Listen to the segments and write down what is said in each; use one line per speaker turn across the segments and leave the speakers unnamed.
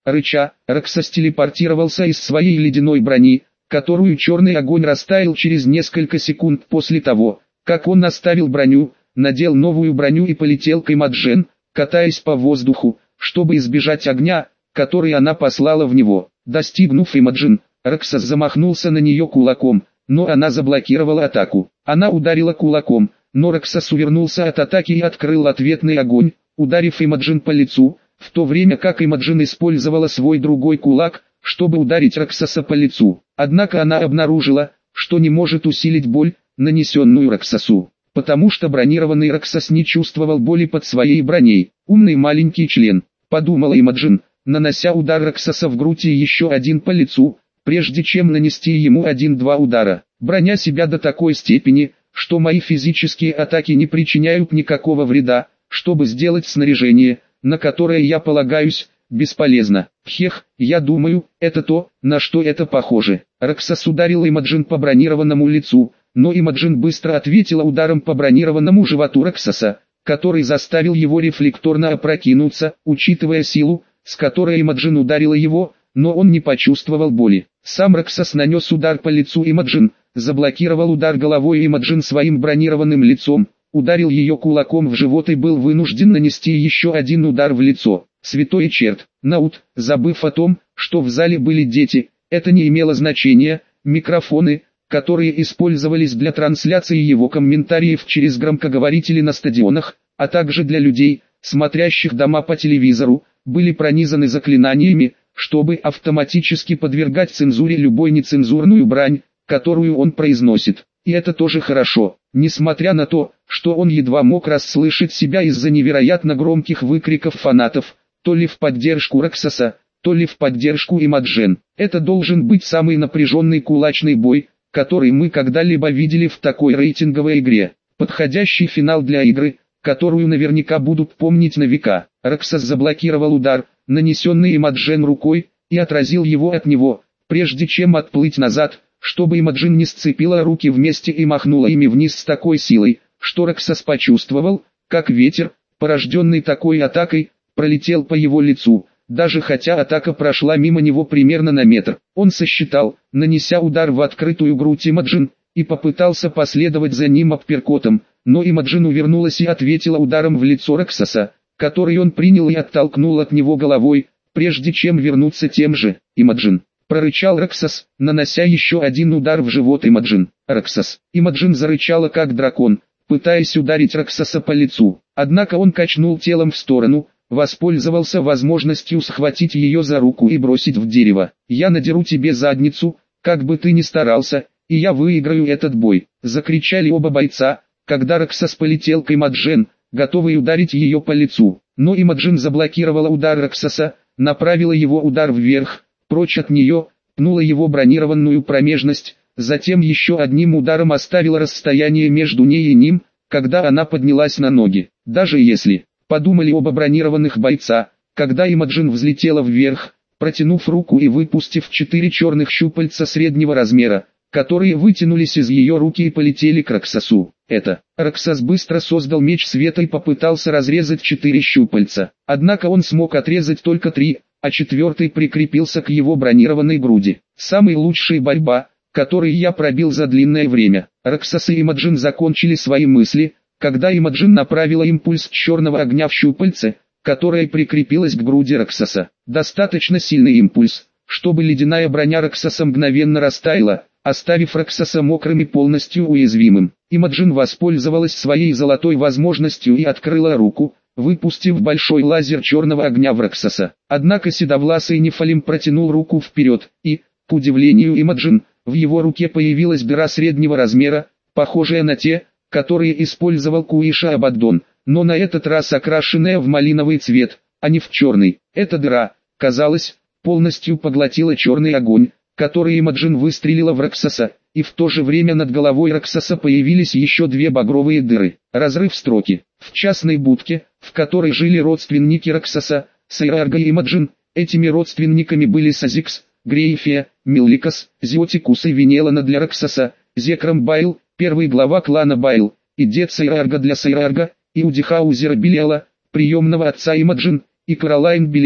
Рыча, Роксос телепортировался из своей ледяной брони, которую черный огонь растаял через несколько секунд после того, как он оставил броню, надел новую броню и полетел к Имаджен, катаясь по воздуху, чтобы избежать огня, который она послала в него. Достигнув Имаджен, Роксос замахнулся на нее кулаком, но она заблокировала атаку. Она ударила кулаком, но Роксос увернулся от атаки и открыл ответный огонь, ударив Имаджен по лицу, в то время как Имаджен использовала свой другой кулак, чтобы ударить Роксоса по лицу. Однако она обнаружила, что не может усилить боль, нанесенную Роксосу, потому что бронированный Роксос не чувствовал боли под своей броней. «Умный маленький член», — подумала Имаджен, нанося удар Роксоса в грудь и еще один по лицу, прежде чем нанести ему 1-2 удара. Броня себя до такой степени, что мои физические атаки не причиняют никакого вреда, чтобы сделать снаряжение, на которое я полагаюсь, бесполезно. Хех, я думаю, это то, на что это похоже. Роксос ударил Имаджен по бронированному лицу, но Имаджен быстро ответила ударом по бронированному животу Роксоса, который заставил его рефлекторно опрокинуться, учитывая силу, с которой Имаджен ударила его, но он не почувствовал боли. Сам Роксос нанес удар по лицу Имаджен, заблокировал удар головой Имаджен своим бронированным лицом, ударил ее кулаком в живот и был вынужден нанести еще один удар в лицо. Святой черт, Наут, забыв о том, что в зале были дети, это не имело значения, микрофоны, которые использовались для трансляции его комментариев через громкоговорители на стадионах, а также для людей, смотрящих дома по телевизору, были пронизаны заклинаниями, чтобы автоматически подвергать цензуре любой нецензурную брань, которую он произносит. И это тоже хорошо, несмотря на то, что он едва мог расслышать себя из-за невероятно громких выкриков фанатов, то ли в поддержку Роксоса, то ли в поддержку Имаджен. Это должен быть самый напряженный кулачный бой, который мы когда-либо видели в такой рейтинговой игре. Подходящий финал для игры, которую наверняка будут помнить на века. Роксос заблокировал удар, нанесенный Имаджен рукой, и отразил его от него, прежде чем отплыть назад, чтобы Имаджен не сцепила руки вместе и махнула ими вниз с такой силой, что Роксос почувствовал, как ветер, порожденный такой атакой, пролетел по его лицу, даже хотя атака прошла мимо него примерно на метр. Он сосчитал, нанеся удар в открытую грудь Имаджен, и попытался последовать за ним апперкотом, но Имаджен увернулась и ответила ударом в лицо Роксоса, который он принял и оттолкнул от него головой, прежде чем вернуться тем же. «Имаджен!» — прорычал Роксос, нанося еще один удар в живот Имаджен. «Роксос!» Имаджен зарычала как дракон, пытаясь ударить Роксоса по лицу. Однако он качнул телом в сторону, воспользовался возможностью схватить ее за руку и бросить в дерево. «Я надеру тебе задницу, как бы ты ни старался, и я выиграю этот бой!» — закричали оба бойца, когда Роксос полетел к Имаджен, готовый ударить ее по лицу. Но Имаджен заблокировала удар Роксоса, направила его удар вверх, прочь от нее, пнула его бронированную промежность, затем еще одним ударом оставила расстояние между ней и ним, когда она поднялась на ноги. Даже если, подумали оба бронированных бойца, когда Имаджен взлетела вверх, протянув руку и выпустив 4 черных щупальца среднего размера, которые вытянулись из ее руки и полетели к Роксосу. Роксос быстро создал меч света и попытался разрезать 4 щупальца. Однако он смог отрезать только 3, а 4 прикрепился к его бронированной груди. «Самая лучшая борьба, которую я пробил за длинное время». Роксос и Имаджен закончили свои мысли, когда Имаджен направила импульс черного огня в щупальце, которое прикрепилось к груди Роксоса. Достаточно сильный импульс, чтобы ледяная броня Роксоса мгновенно растаяла, оставив Роксоса мокрым и полностью уязвимым. Имаджен воспользовалась своей золотой возможностью и открыла руку, выпустив большой лазер черного огня в Роксоса. Однако седовласый Нефалим протянул руку вперед, и, к удивлению Имаджен, в его руке появилась дыра среднего размера, похожая на те, которые использовал Куиша Абаддон, но на этот раз окрашенная в малиновый цвет, а не в черный. Эта дыра, казалось, полностью поглотила черный огонь, который Имаджен выстрелила в Роксоса, и в то же время над головой Роксоса появились еще 2 багровые дыры. Разрыв строки. В частной будке, в которой жили родственники Роксоса, Сайрарга и Имаджен, этими родственниками были Сазикс, Грейфия, Милликас, Зиотикус и Венелана для Роксоса, Зекрам Байл, первый глава клана Байл, и дед Сайрарга для Сайрарга, и Удихаузера Белиала, приемного отца Имаджен, и Каролайн Белиал,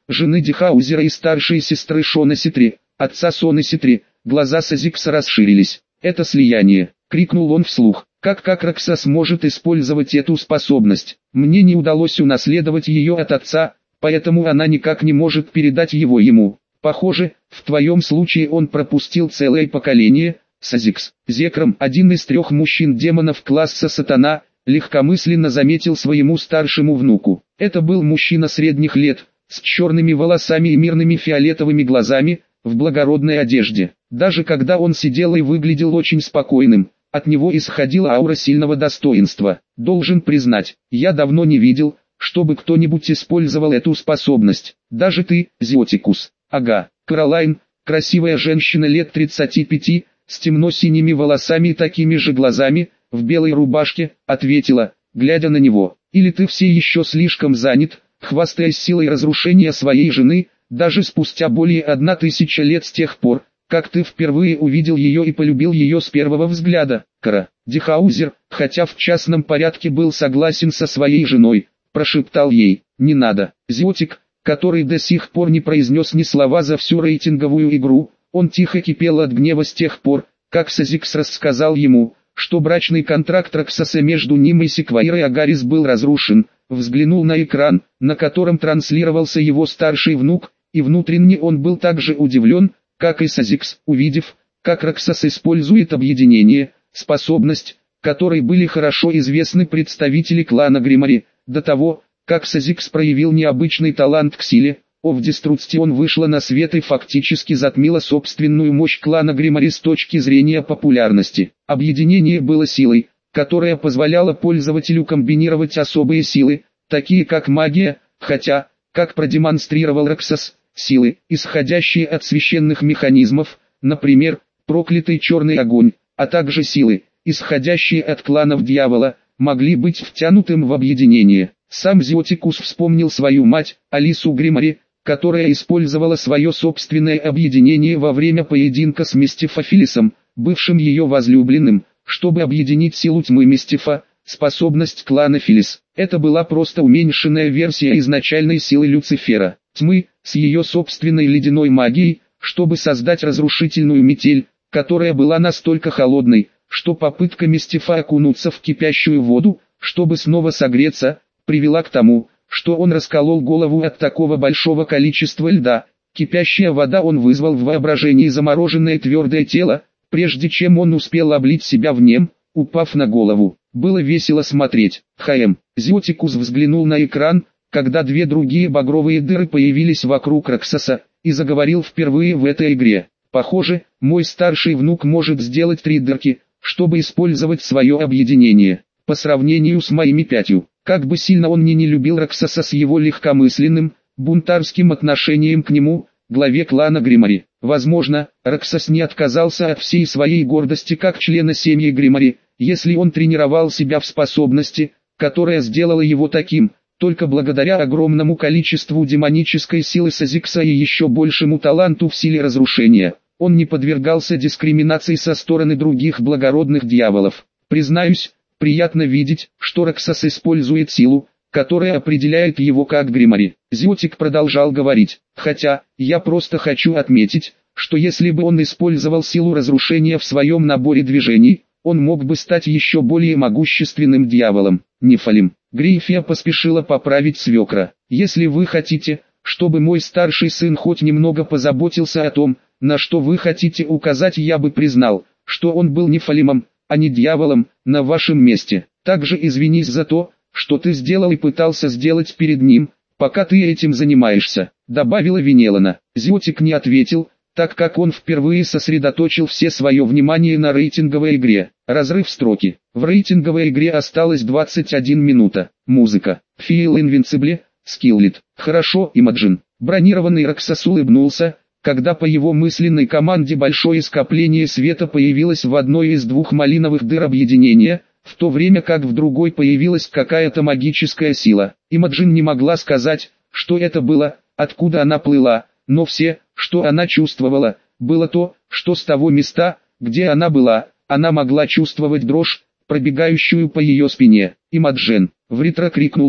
жены Дихаузера и старшей сестры Шона Ситри, отца Соны Ситри. Глаза Сазикса расширились. «Это слияние!» — крикнул он вслух. «Как Роксас может использовать эту способность? Мне не удалось унаследовать ее от отца, поэтому она никак не может передать его ему. Похоже, в твоем случае он пропустил целое поколение». Сазикс, Зекром, один из 3 мужчин-демонов класса Сатана, легкомысленно заметил своему старшему внуку. Это был мужчина средних лет, с черными волосами и мирными фиолетовыми глазами, в благородной одежде. Даже когда он сидел и выглядел очень спокойным, от него исходила аура сильного достоинства. Должен признать, я давно не видел, чтобы кто-нибудь использовал эту способность. Даже ты, Зиотикус. Ага, Каролайн, красивая женщина лет 35, с темно-синими волосами и такими же глазами, в белой рубашке, ответила, глядя на него. Или ты все еще слишком занят, хвастаясь силой разрушения своей жены, даже спустя более 1000 лет с тех пор, как ты впервые увидел ее и полюбил ее с первого взгляда. Кара, Дихаузер, хотя в частном порядке был согласен со своей женой, прошептал ей, не надо. Зиотик, который до сих пор не произнес ни слова за всю рейтинговую игру, он тихо кипел от гнева с тех пор, как Сазикс рассказал ему, что брачный контракт Роксаса между ним и Секвайрой Агарис был разрушен, взглянул на экран, на котором транслировался его старший внук, и внутренне он был так же удивлен, как и Сазикс, увидев, как Роксас использует объединение, способность, которой были хорошо известны представители клана Гримари, до того, как Сазикс проявил необычный талант к силе. В Деструстион вышла на свет и фактически затмила собственную мощь клана Гримари с точки зрения популярности. Объединение было силой, которая позволяла пользователю комбинировать особые силы, такие как магия, хотя, как продемонстрировал Роксас, силы, исходящие от священных механизмов, например, проклятый черный огонь, а также силы, исходящие от кланов дьявола, могли быть втянутым в объединение. Сам Зиотикус вспомнил свою мать, Алису Гримари, которая использовала свое собственное объединение во время поединка с Мистифофилисом, бывшим ее возлюбленным, чтобы объединить силу тьмы Мистифа, способность клана Филис. Это была просто уменьшенная версия изначальной силы Люцифера, тьмы, с ее собственной ледяной магией, чтобы создать разрушительную метель, которая была настолько холодной, что попытка Мистифа окунуться в кипящую воду, чтобы снова согреться, привела к тому, что он расколол голову от такого большого количества льда. Кипящая вода он вызвал в воображении замороженное твердое тело, прежде чем он успел облить себя в нем, упав на голову. Было весело смотреть. Зиотикус взглянул на экран, когда 2 другие багровые дыры появились вокруг Роксаса, и заговорил впервые в этой игре. Похоже, мой старший внук может сделать 3 дырки, чтобы использовать свое объединение. По сравнению с моими 5. Как бы сильно он не любил Роксаса с его легкомысленным, бунтарским отношением к нему, главе клана Гримари. Возможно, Роксас не отказался от всей своей гордости как члена семьи Гримари, если он тренировал себя в способности, которая сделала его таким, только благодаря огромному количеству демонической силы Сазикса и еще большему таланту в силе разрушения. Он не подвергался дискриминации со стороны других благородных дьяволов. Признаюсь, приятно видеть, что Роксас использует силу, которая определяет его как Гримари. Зиотик продолжал говорить, хотя, я просто хочу отметить, что если бы он использовал силу разрушения в своем наборе движений, он мог бы стать еще более могущественным дьяволом. Нефалим. Грифия поспешила поправить свекра. Если вы хотите, чтобы мой старший сын хоть немного позаботился о том, на что вы хотите указать, я бы признал, что он был нефалимом, а не дьяволом, на вашем месте. Также извинись за то, что ты сделал и пытался сделать перед ним, пока ты этим занимаешься, добавила Венелана. Зиотик не ответил, так как он впервые сосредоточил все свое внимание на рейтинговой игре. Разрыв строки. В рейтинговой игре осталось 21 минута. Музыка. Feel Invincible, Skillet. Хорошо, Имаджин. Бронированный Роксас улыбнулся, когда по его мысленной команде большое скопление света появилось в одной из 2 малиновых дыр объединения, в то время как в другой появилась какая-то магическая сила. Имаджин не могла сказать, что это было, откуда она плыла, но все, что она чувствовала, было то, что с того места, где она была, она могла чувствовать дрожь, пробегающую по ее спине. «Имаджин!» — в ретро крикнул ей.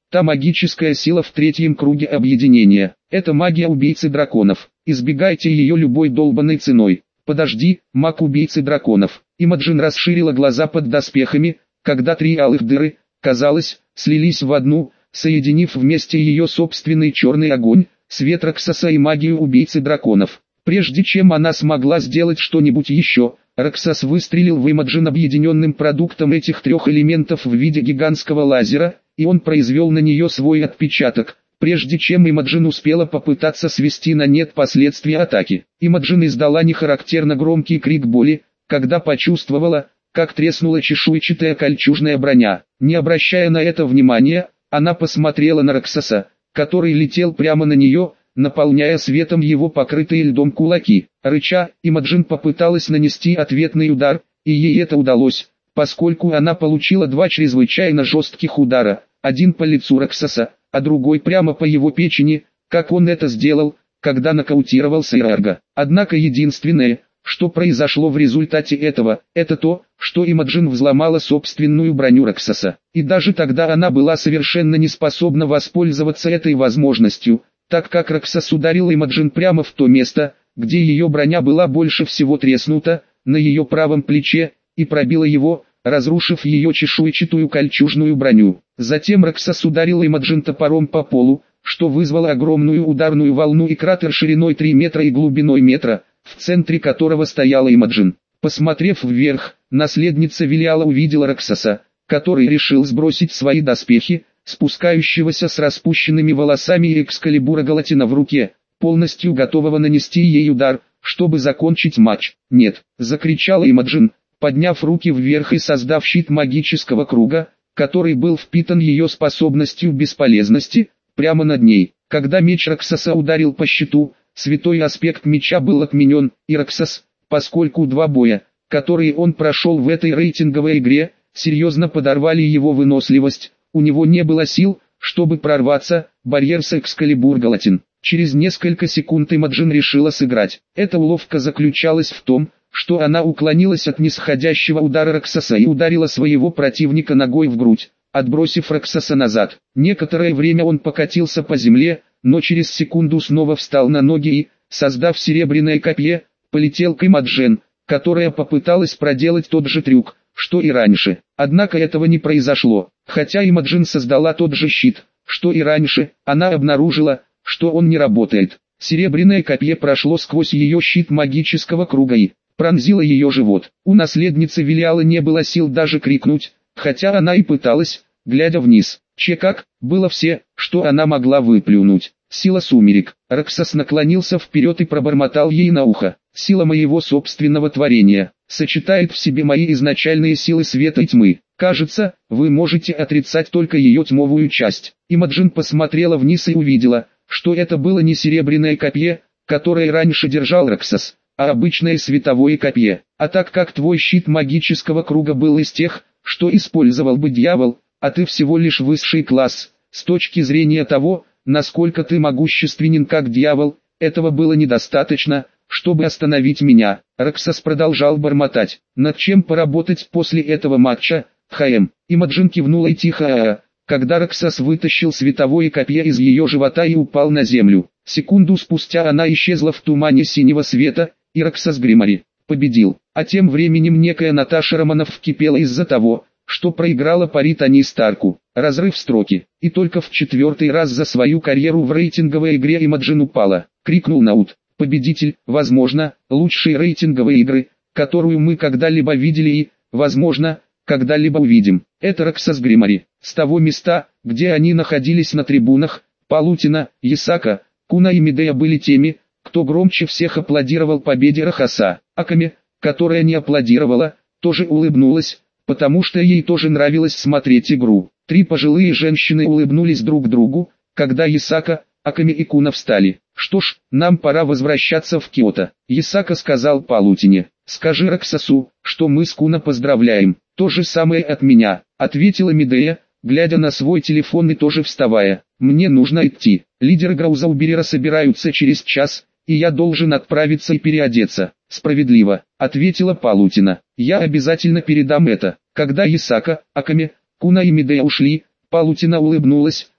Та магическая сила в третьем круге объединения. Это магия убийцы драконов. Избегайте ее любой долбанной ценой. Подожди, маг убийцы драконов. Имаджин расширила глаза под доспехами, когда три алых дыры, казалось, слились в одну, соединив вместе ее собственный черный огонь, свет Роксоса и магию убийцы драконов. Прежде чем она смогла сделать что-нибудь еще, Роксос выстрелил в Имаджин объединенным продуктом этих трех элементов в виде гигантского лазера, и он произвел на нее свой отпечаток, прежде чем Имаджин успела попытаться свести на нет последствия атаки. Имаджин издала нехарактерно громкий крик боли, когда почувствовала, как треснула чешуйчатая кольчужная броня. Не обращая на это внимания, она посмотрела на Роксоса, который летел прямо на нее, наполняя светом его покрытые льдом кулаки. Рыча, Имаджин попыталась нанести ответный удар, и ей это удалось, поскольку она получила два чрезвычайно жестких удара, один по лицу Роксоса, а другой прямо по его печени, как он это сделал, когда нокаутировал Сейрарга. Однако единственное, что произошло в результате этого, это то, что Имаджин взломала собственную броню Роксоса. И даже тогда она была совершенно не способна воспользоваться этой возможностью, так как Роксос ударил Имаджин прямо в то место, где ее броня была больше всего треснута, на ее правом плече, и пробила его, разрушив ее чешуйчатую кольчужную броню. Затем Роксос ударил Имаджин топором по полу, что вызвало огромную ударную волну и кратер шириной 3 метра и глубиной метра, в центре которого стояла Имаджин. Посмотрев вверх, наследница Велиала увидела Роксоса, который решил сбросить свои доспехи, спускающегося с распущенными волосами и экскалибура Галатина в руке, полностью готового нанести ей удар, чтобы закончить матч. «Нет!» — закричала Имаджин, подняв руки вверх и создав щит магического круга, который был впитан ее способностью бесполезности, прямо над ней. Когда меч Роксоса ударил по щиту, святой аспект меча был отменен, и Роксос, поскольку два боя, которые он прошел в этой рейтинговой игре, серьезно подорвали его выносливость, у него не было сил, чтобы прорваться, барьер с экскалибур Галатин. Через несколько секунд Имаджин решила сыграть. Эта уловка заключалась в том, что она уклонилась от нисходящего удара Роксоса и ударила своего противника ногой в грудь, отбросив Роксоса назад. Некоторое время он покатился по земле, но через секунду снова встал на ноги и, создав серебряное копье, полетел к Имаджин, которая попыталась проделать тот же трюк, что и раньше. Однако этого не произошло. Хотя Имаджин создала тот же щит, что и раньше, она обнаружила, что он не работает. Серебряное копье прошло сквозь ее щит магического круга и пронзило ее живот. У наследницы Велиала не было сил даже крикнуть, хотя она и пыталась, глядя вниз. Как было все, что она могла выплюнуть. Сила сумерек. Роксос наклонился вперед и пробормотал ей на ухо. Сила моего собственного творения сочетает в себе мои изначальные силы света и тьмы. Кажется, вы можете отрицать только ее тьмовую часть. Имаджин посмотрела вниз и увидела, что это было не серебряное копье, которое раньше держал Роксос, а обычное световое копье. А так как твой щит магического круга был из тех, что использовал бы дьявол, а ты всего лишь высший класс, с точки зрения того, насколько ты могущественен как дьявол, этого было недостаточно, чтобы остановить меня. Роксос продолжал бормотать. Над чем поработать после этого матча, ХМ? Имаджин кивнула и тихо когда Роксос вытащил световое копье из ее живота и упал на землю. Секунду спустя она исчезла в тумане синего света, и Роксос Гримари победил. А тем временем некая Наташа Романов вкипела из-за того, что проиграла пари Тони Старку. Разрыв строки. И только в 4-й раз за свою карьеру в рейтинговой игре Имаджин упала. Крикнул Наут. Победитель, возможно, лучшей рейтинговой игры, которую мы когда-либо видели и, возможно, когда-либо увидим. Это Роксос Гримари. С того места, где они находились на трибунах, Палутина, Ясака, Куна и Медея были теми, кто громче всех аплодировал победе Роксоса. Аками, которая не аплодировала, тоже улыбнулась, потому что ей тоже нравилось смотреть игру. Три пожилые женщины улыбнулись друг другу, когда Ясака, Аками и Куна встали. «Что ж, нам пора возвращаться в Киото». Ясака сказал Палутине. «Скажи Роксосу, что мы с Куна поздравляем». «То же самое от меня», — ответила Медея, глядя на свой телефон и тоже вставая. «Мне нужно идти. Лидеры Граузауберера собираются через час, и я должен отправиться и переодеться». «Справедливо», — ответила Палутина. «Я обязательно передам это». Когда Ясака, Аками, Куна и Медея ушли, Палутина улыбнулась,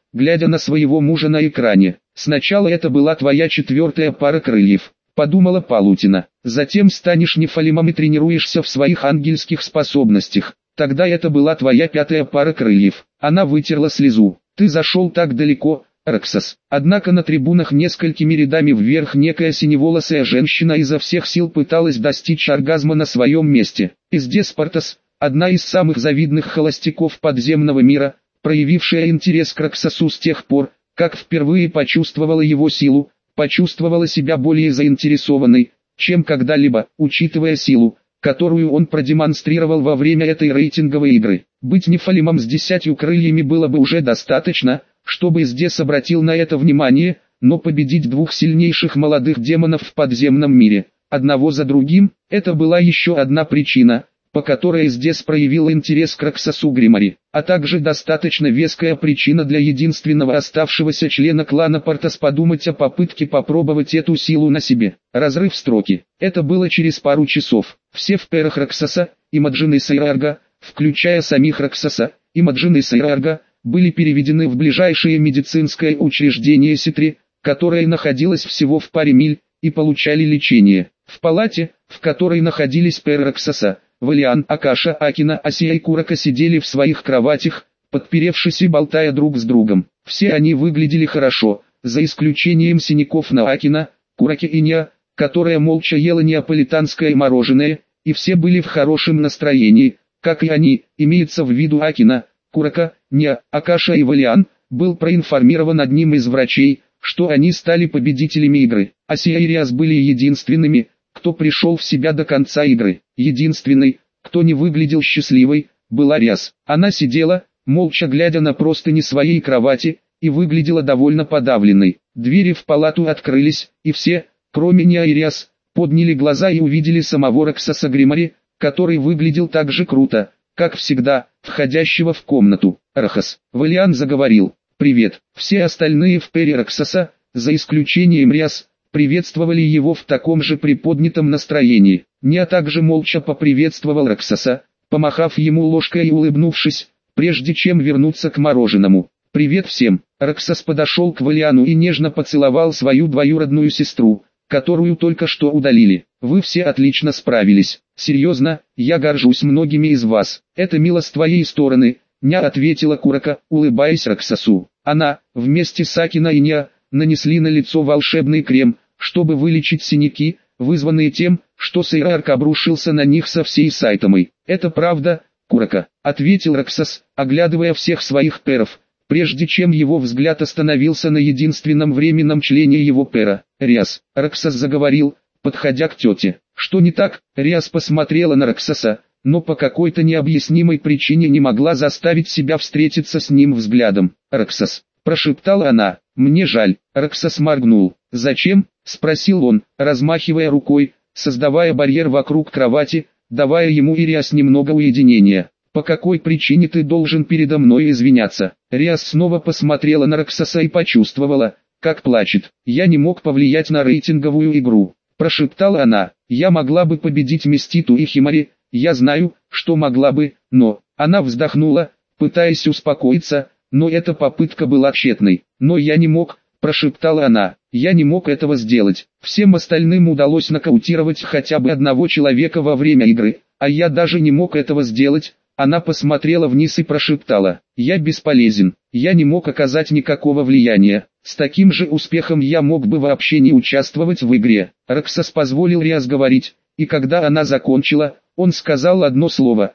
глядя на своего мужа на экране. «Сначала это была твоя четвертая пара крыльев», — подумала Палутина. «Затем станешь нефалимом и тренируешься в своих ангельских способностях. Тогда это была твоя пятая пара крыльев». Она вытерла слезу. «Ты зашел так далеко, Роксос». Однако на трибунах несколькими рядами вверх некая синеволосая женщина изо всех сил пыталась достичь оргазма на своем месте. Издес Спартас, одна из самых завидных холостяков подземного мира, проявившая интерес к Роксосу с тех пор, как впервые почувствовала его силу, почувствовала себя более заинтересованной, чем когда-либо, учитывая силу, которую он продемонстрировал во время этой рейтинговой игры. Быть нефалимом с 10 крыльями было бы уже достаточно, чтобы Издес обратил на это внимание, но победить двух сильнейших молодых демонов в подземном мире, одного за другим, это была еще одна причина, по которой Издес проявил интерес к Роксосу Гримари, а также достаточно веская причина для единственного оставшегося члена клана Портос подумать о попытке попробовать эту силу на себе. Разрыв строки. Это было через пару часов. Все в пэрах Роксоса, Имаджин и Сайрарга, включая самих Роксоса, Имаджин и Сайрарга, были переведены в ближайшее медицинское учреждение Ситри, которое находилось всего в паре миль, и получали лечение. В палате, в которой находились пэры Роксоса, Валиан, Акаша, Акина, Асия и Курака сидели в своих кроватях, подперевшись и болтая друг с другом. Все они выглядели хорошо, за исключением синяков на Акина, Кураке и Ня, которая молча ела неаполитанское мороженое, и все были в хорошем настроении, как и они, имеется в виду Акина, Курака, Ня, Акаша и Валиан, был проинформирован одним из врачей, что они стали победителями игры. Асия и Риас были единственными, кто пришел в себя до конца игры. Единственной, кто не выглядел счастливой, была Риас. Она сидела, молча глядя на простыни своей кровати, и выглядела довольно подавленной. Двери в палату открылись, и все, кроме Ня и Риас, подняли глаза и увидели самого Роксоса Гримари, который выглядел так же круто, как всегда, входящего в комнату. «Рохас», Валиан заговорил, «привет». Все остальные в пэре Роксоса, за исключением Риас, приветствовали его в таком же приподнятом настроении. Ня также молча поприветствовал Роксоса, помахав ему ложкой и улыбнувшись, прежде чем вернуться к мороженому. «Привет всем!» Роксос подошел к Валиану и нежно поцеловал свою двоюродную сестру, которую только что удалили. «Вы все отлично справились. Серьезно, я горжусь многими из вас. Это мило с твоей стороны», — Ня ответила Курака, улыбаясь Роксосу. Она, вместе с Акина и Ня, нанесли на лицо волшебный крем, чтобы вылечить синяки, вызванные тем, что Сайрарк обрушился на них со всей Сайтамой. «Это правда, Курака», — ответил Роксос, оглядывая всех своих пэров, прежде чем его взгляд остановился на единственном временном члене его пэра, Риас. Роксос заговорил, подходя к тете. «Что не так?» Риас посмотрела на Роксоса, но по какой-то необъяснимой причине не могла заставить себя встретиться с ним взглядом. «Роксос», — прошептала она, — «мне жаль». Роксос моргнул. «Зачем?» — спросил он, размахивая рукой, создавая барьер вокруг кровати, давая ему и Риас немного уединения. «По какой причине ты должен передо мной извиняться?» Риас снова посмотрела на Роксоса и почувствовала, как плачет. «Я не мог повлиять на рейтинговую игру», — прошептала она. «Я могла бы победить Миститу и Химари, я знаю, что могла бы, но...» Она вздохнула, пытаясь успокоиться, но эта попытка была тщетной. «Но я не мог», — прошептала она. «Я не мог этого сделать. Всем остальным удалось нокаутировать хотя бы одного человека во время игры, а я даже не мог этого сделать». Она посмотрела вниз и прошептала: «Я бесполезен, я не мог оказать никакого влияния. С таким же успехом я мог бы вообще не участвовать в игре». Роксос позволил Риас говорить, и когда она закончила, он сказал одно слово,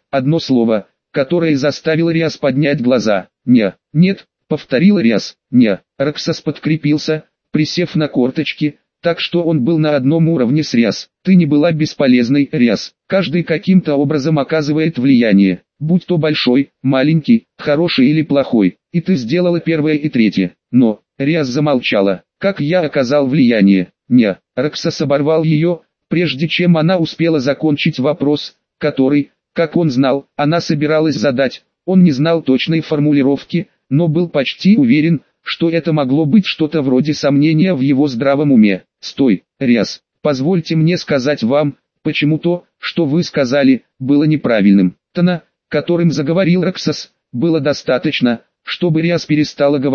которое заставило Риас поднять глаза. «Не, нет», — повторила Риас, «не». Роксос подкрепился, присев на корточки, так что он был на одном уровне с Риас. «Ты не была бесполезной, Риас. Каждый каким-то образом оказывает влияние, будь то большой, маленький, хороший или плохой, и ты сделала первое и третье». «Но...» — Риас замолчала. «Как я оказал влияние?» «Не». Роксос оборвал ее, прежде чем она успела закончить вопрос, который, как он знал, она собиралась задать. Он не знал точной формулировки, но был почти уверен, что это могло быть что-то вроде сомнения в его здравом уме. «Стой, Риас, позвольте мне сказать вам, почему то, что вы сказали, было неправильным». Тона, которым заговорил Роксос, было достаточно, чтобы Риас перестала говорить.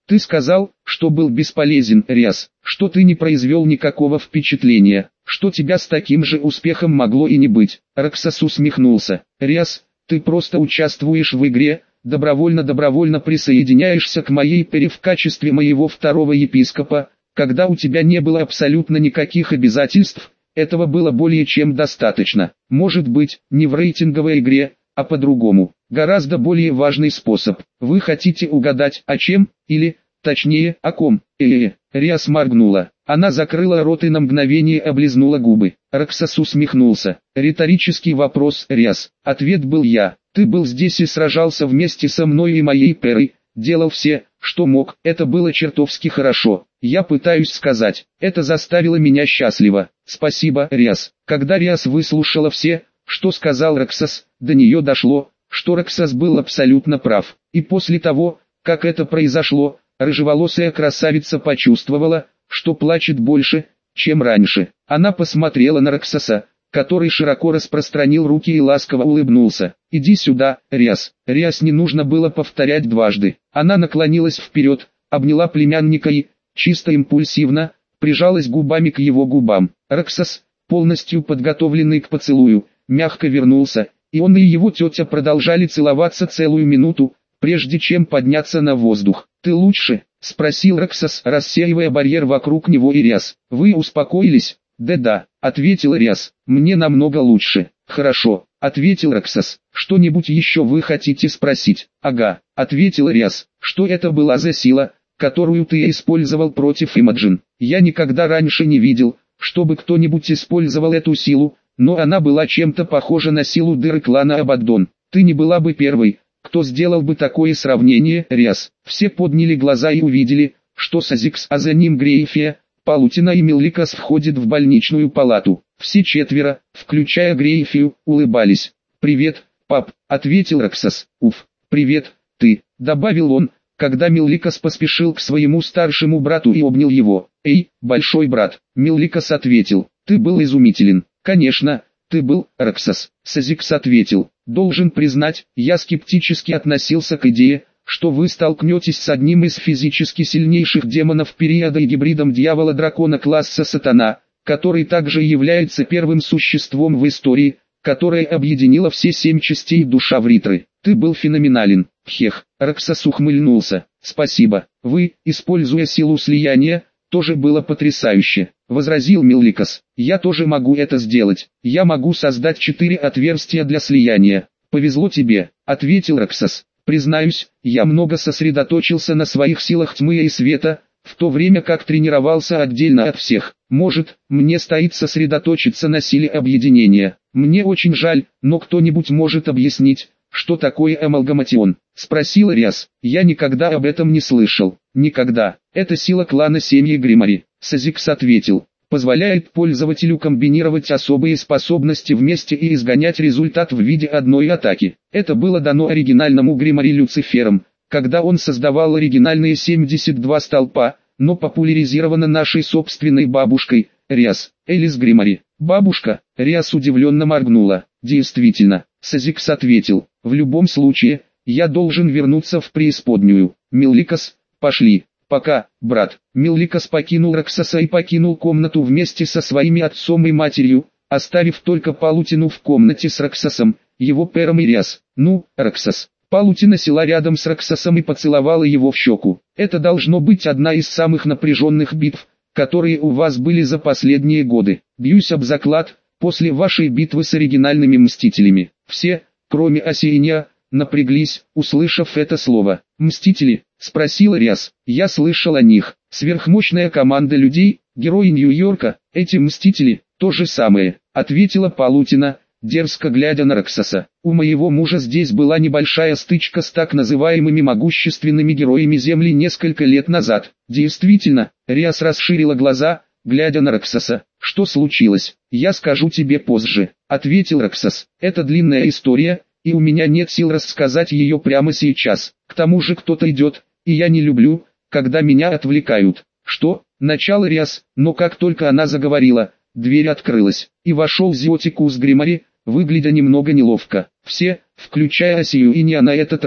Ты сказал, что был бесполезен, Риас, что ты не произвел никакого впечатления, что тебя с таким же успехом могло и не быть. Раксас усмехнулся. Риас, ты просто участвуешь в игре, добровольно присоединяешься к моей пере в качестве моего второго епископа, когда у тебя не было абсолютно никаких обязательств, этого было более чем достаточно. Может быть, не в рейтинговой игре, а по-другому. Гораздо более важный способ. Вы хотите угадать, о чем, или, точнее, о ком? Риас моргнула. Она закрыла рот и на мгновение облизнула губы. Раксас усмехнулся. Риторический вопрос, Риас. Ответ был я. Ты был здесь и сражался вместе со мной и моей перой, делал все, что мог. Это было чертовски хорошо. Я пытаюсь сказать, это заставило меня счастливо. Спасибо, Риас. Когда Риас выслушала все, что сказал Раксас, до нее дошло, что Раксас был абсолютно прав. И после того, как это произошло, рыжеволосая красавица почувствовала, что плачет больше, чем раньше. Она посмотрела на Раксаса, который широко распространил руки и ласково улыбнулся. «Иди сюда, Риас». Риас не нужно было повторять дважды. Она наклонилась вперед, обняла племянника и, чисто импульсивно, прижалась губами к его губам. Раксас, полностью подготовленный к поцелую, мягко вернулся, и он и его тетя продолжали целоваться целую минуту, прежде чем подняться на воздух. «Ты лучше?» — спросил Раксас, рассеивая барьер вокруг него и Риас. «Вы успокоились?» «Да-да», — ответил Риас. «Мне намного лучше». «Хорошо», — ответил Раксас. «Что-нибудь еще вы хотите спросить?» «Ага», — ответил Риас. «Что это была за сила, которую ты использовал против Имаджин?» «Я никогда раньше не видел, чтобы кто-нибудь использовал эту силу, но она была чем-то похожа на силу дыры клана Абаддон. Ты не была бы первой, кто сделал бы такое сравнение, Риас». Все подняли глаза и увидели, что Сазикс, а за ним Грейфия, Палутина и Милликас входят в больничную палату. Все четверо, включая Грейфию, улыбались. «Привет, пап», — ответил Раксас. «Уф, привет, ты», — добавил он, когда Милликас поспешил к своему старшему брату и обнял его. «Эй, большой брат», — Милликас ответил, — «ты был изумителен». «Конечно, ты был, Раксас», — Сазикс ответил. «Должен признать, я скептически относился к идее, что вы столкнетесь с одним из физически сильнейших демонов периода и гибридом дьявола-дракона класса Сатана, который также является первым существом в истории, которое объединило все 7 частей душа Вритры. Ты был феноменален». «Хех», — Раксас ухмыльнулся. «Спасибо. Вы, используя силу слияния, тоже было потрясающе», — возразил Милликас. «Я тоже могу это сделать. Я могу создать 4 отверстия для слияния». «Повезло тебе», — ответил Раксас. «Признаюсь, я много сосредоточился на своих силах тьмы и света, в то время как тренировался отдельно от всех. Может, мне стоит сосредоточиться на силе объединения. Мне очень жаль, но кто-нибудь может объяснить, что такое амалгаматион?» — спросил Риас. «Я никогда об этом не слышал». «Никогда. Это сила клана семьи Гримари», — Сазикс ответил. «Позволяет пользователю комбинировать особые способности вместе и изгонять результат в виде одной атаки. Это было дано оригинальному Гримари Люцифером, когда он создавал оригинальные 72 столпа, но популяризировано нашей собственной бабушкой, Риас, Элис Гримари». «Бабушка?» — Риас удивленно моргнула. «Действительно», — Сазикс ответил. «В любом случае, я должен вернуться в преисподнюю. Милликас, пошли». «Пока, брат». Милликас покинул Раксаса и покинул комнату вместе со своими отцом и матерью, оставив только Палутину в комнате с Раксасом, его пером и Риас. «Ну, Раксас». Палутина села рядом с Раксасом и поцеловала его в щеку. «Это должно быть одна из самых напряженных битв, которые у вас были за последние годы. Бьюсь об заклад, после вашей битвы с оригинальными Мстителями. Все, кроме Осиения, напряглись, услышав это слово. «Мстители?» — спросил Риас. «Я слышал о них. Сверхмощная команда людей, герои Нью-Йорка, эти Мстители, то же самое», — ответила Палутина, дерзко глядя на Раксаса. «У моего мужа здесь была небольшая стычка с так называемыми могущественными героями Земли несколько лет назад». «Действительно», — Риас расширила глаза, глядя на Раксаса. «Что случилось? Я скажу тебе позже», — ответил Раксас. «Это длинная история, и у меня нет сил рассказать ее прямо сейчас. К тому же кто-то идет, и я не люблю, когда меня отвлекают». «Что?» — начало Риас, но как только она заговорила, дверь открылась, и вошел Зиотикус Гримари, выглядя немного неловко. Все, включая Осию и Ния на этот раз,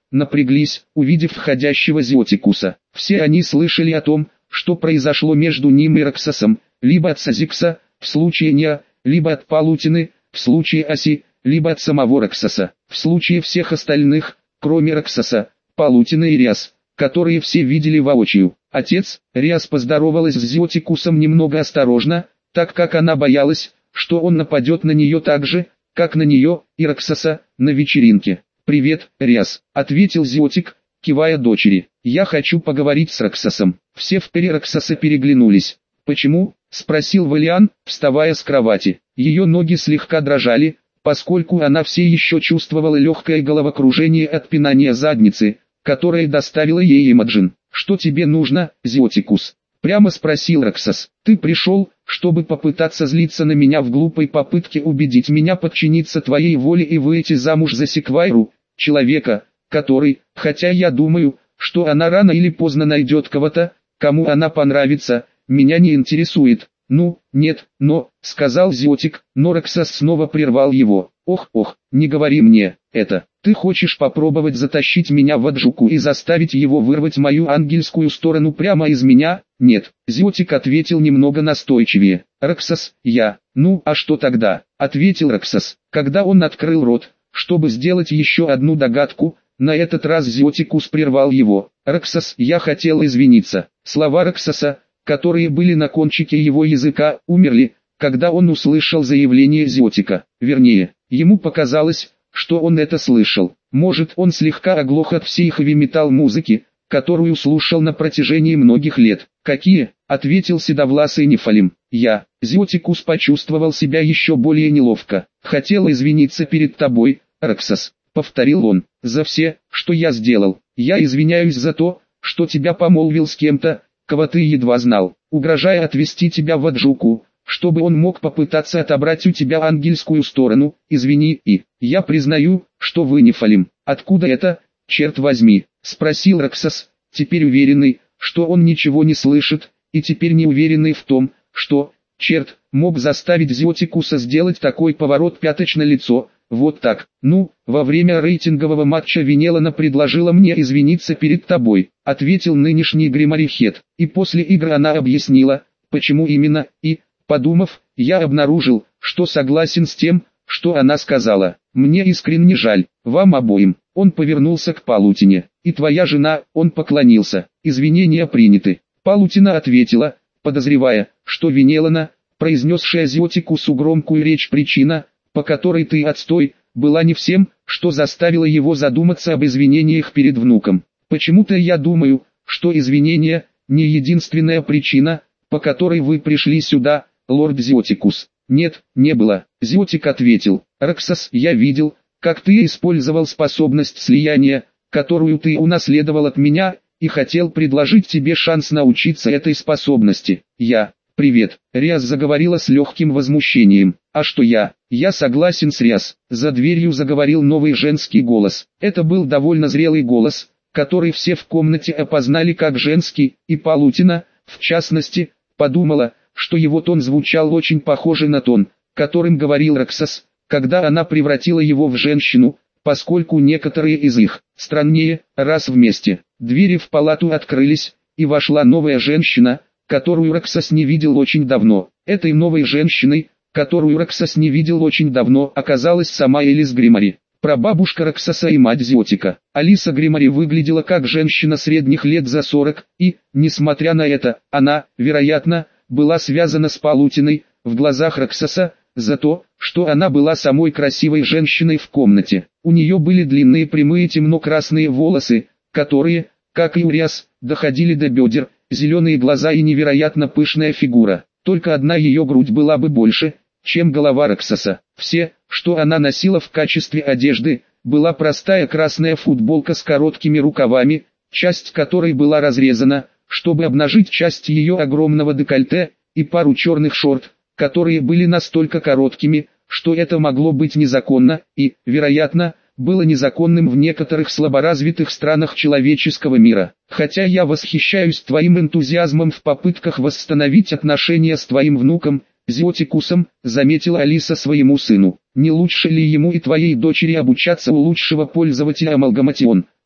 напряглись, увидев входящего Зиотикуса. Все они слышали о том, что произошло между ним и Роксосом, либо от Сазикса, в случае Неа, либо от Палутины, в случае Аси, либо от самого Роксоса. В случае всех остальных, кроме Роксоса, Палутины и Риас, которые все видели воочию. Отец, Риас, поздоровалась с Зиотикусом немного осторожно, так как она боялась, что он нападет на нее так же, как на нее и Роксоса, на вечеринке. «Привет, Риас», — ответил Зиотик, кивая дочери. «Я хочу поговорить с Роксосом». Все в паре Роксоса переглянулись. «Почему?» — спросил Валиан, вставая с кровати. Ее ноги слегка дрожали, поскольку она все еще чувствовала легкое головокружение от пинания задницы, которое доставила ей Имаджин. «Что тебе нужно, Зиотикус?» — прямо спросил Роксос. «Ты пришел, чтобы попытаться злиться на меня в глупой попытке убедить меня подчиниться твоей воле и выйти замуж за Секвайру, человека, который, хотя я думаю, что она рано или поздно найдет кого-то, кому она понравится, меня не интересует». «Ну, нет, но», — сказал Зиотик, но Роксос снова прервал его. «Ох, не говори мне это. Ты хочешь попробовать затащить меня в Аджуку и заставить его вырвать мою ангельскую сторону прямо из меня?» «Нет», — Зиотик ответил немного настойчивее. «Роксос, ну а что тогда?» — ответил Роксос. Когда он открыл рот, чтобы сделать еще одну догадку, на этот раз Зиотикус прервал его. «Роксос, я хотел извиниться». Слова Роксоса, которые были на кончике его языка, умерли, когда он услышал заявление Зиотика. Вернее, ему показалось, что он это слышал. Может, он слегка оглох от всей хэви-метал музыки, которую слушал на протяжении многих лет. «Какие?» — ответил седовласый Нефалим. Зиотикус почувствовал себя еще более неловко. «Хотел извиниться перед тобой, Роксос», — повторил он, — «за все, что я сделал. Я извиняюсь за то, что тебя помолвил с кем-то, кого ты едва знал, угрожая отвести тебя в Аджуку, чтобы он мог попытаться отобрать у тебя ангельскую сторону. Извини, и я признаю, что вы Нефалим». «Откуда это, черт возьми?» — спросил Роксос, теперь уверенный, что он ничего не слышит, и теперь не уверенный в том, что, черт, мог заставить Зиотикуса сделать такой поворот пяточ на лицо. «Вот так. Ну, во время рейтингового матча Венелана предложила мне извиниться перед тобой», — ответил нынешний Гримари Хет. И после игры она объяснила, почему именно, и, подумав, я обнаружил, что согласен с тем, что она сказала. «Мне искренне жаль, вам обоим». Он повернулся к Палутине. «И твоя жена?» — он поклонился. «Извинения приняты». Палутина ответила, подозревая, что Венелана, произнесшая Зиотикусу громкую речь причина, по которой ты отстой, была не всем, что заставило его задуматься об извинениях перед внуком. «Почему-то я думаю, что извинения – не единственная причина, по которой вы пришли сюда, лорд Зиотикус». «Нет, не было», – Зиотик ответил. «Роксос, я видел, как ты использовал способность слияния, которую ты унаследовал от меня, и хотел предложить тебе шанс научиться этой способности. «Привет», — Риас заговорила с легким возмущением. «А что я?» «Я согласен с Риас», — за дверью заговорил новый женский голос. Это был довольно зрелый голос, который все в комнате опознали как женский, и Палутина, в частности, подумала, что его тон звучал очень похоже на тон, которым говорил Роксос, когда она превратила его в женщину, поскольку некоторые из их, страннее, раз вместе. Двери в палату открылись, и вошла новая женщина, которую Роксос не видел очень давно. Этой новой женщиной, которую Роксос не видел очень давно, оказалась сама Элис Гримари, прабабушка Роксоса и мать Зиотика. Алиса Гримари выглядела как женщина средних лет за 40, и, несмотря на это, она, вероятно, была связана с Палутиной, в глазах Роксоса, за то, что она была самой красивой женщиной в комнате. У нее были длинные прямые темно-красные волосы, которые, как и у Риас, доходили до бедер, зеленые глаза и невероятно пышная фигура. Только одна ее грудь была бы больше, чем голова Роксоса. Все, что она носила в качестве одежды, была простая красная футболка с короткими рукавами, часть которой была разрезана, чтобы обнажить часть ее огромного декольте, и пару черных шорт, которые были настолько короткими, что это могло быть незаконно, и, вероятно, было незаконным в некоторых слаборазвитых странах человеческого мира. Хотя я восхищаюсь твоим энтузиазмом в попытках восстановить отношения с твоим внуком, Зиотикусом, заметила Алиса своему сыну. Не лучше ли ему и твоей дочери обучаться у лучшего пользователя Амалгаматион?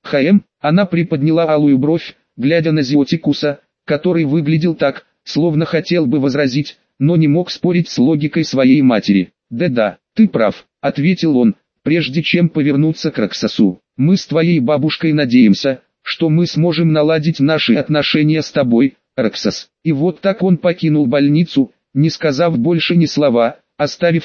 Она приподняла алую бровь, глядя на Зиотикуса, который выглядел так, словно хотел бы возразить, но не мог спорить с логикой своей матери. «Да-да, ты прав», — ответил он, прежде чем повернуться к Роксосу. «Мы с твоей бабушкой надеемся, что мы сможем наладить наши отношения с тобой, Роксос». И вот так он покинул больницу, не сказав больше ни слова, оставив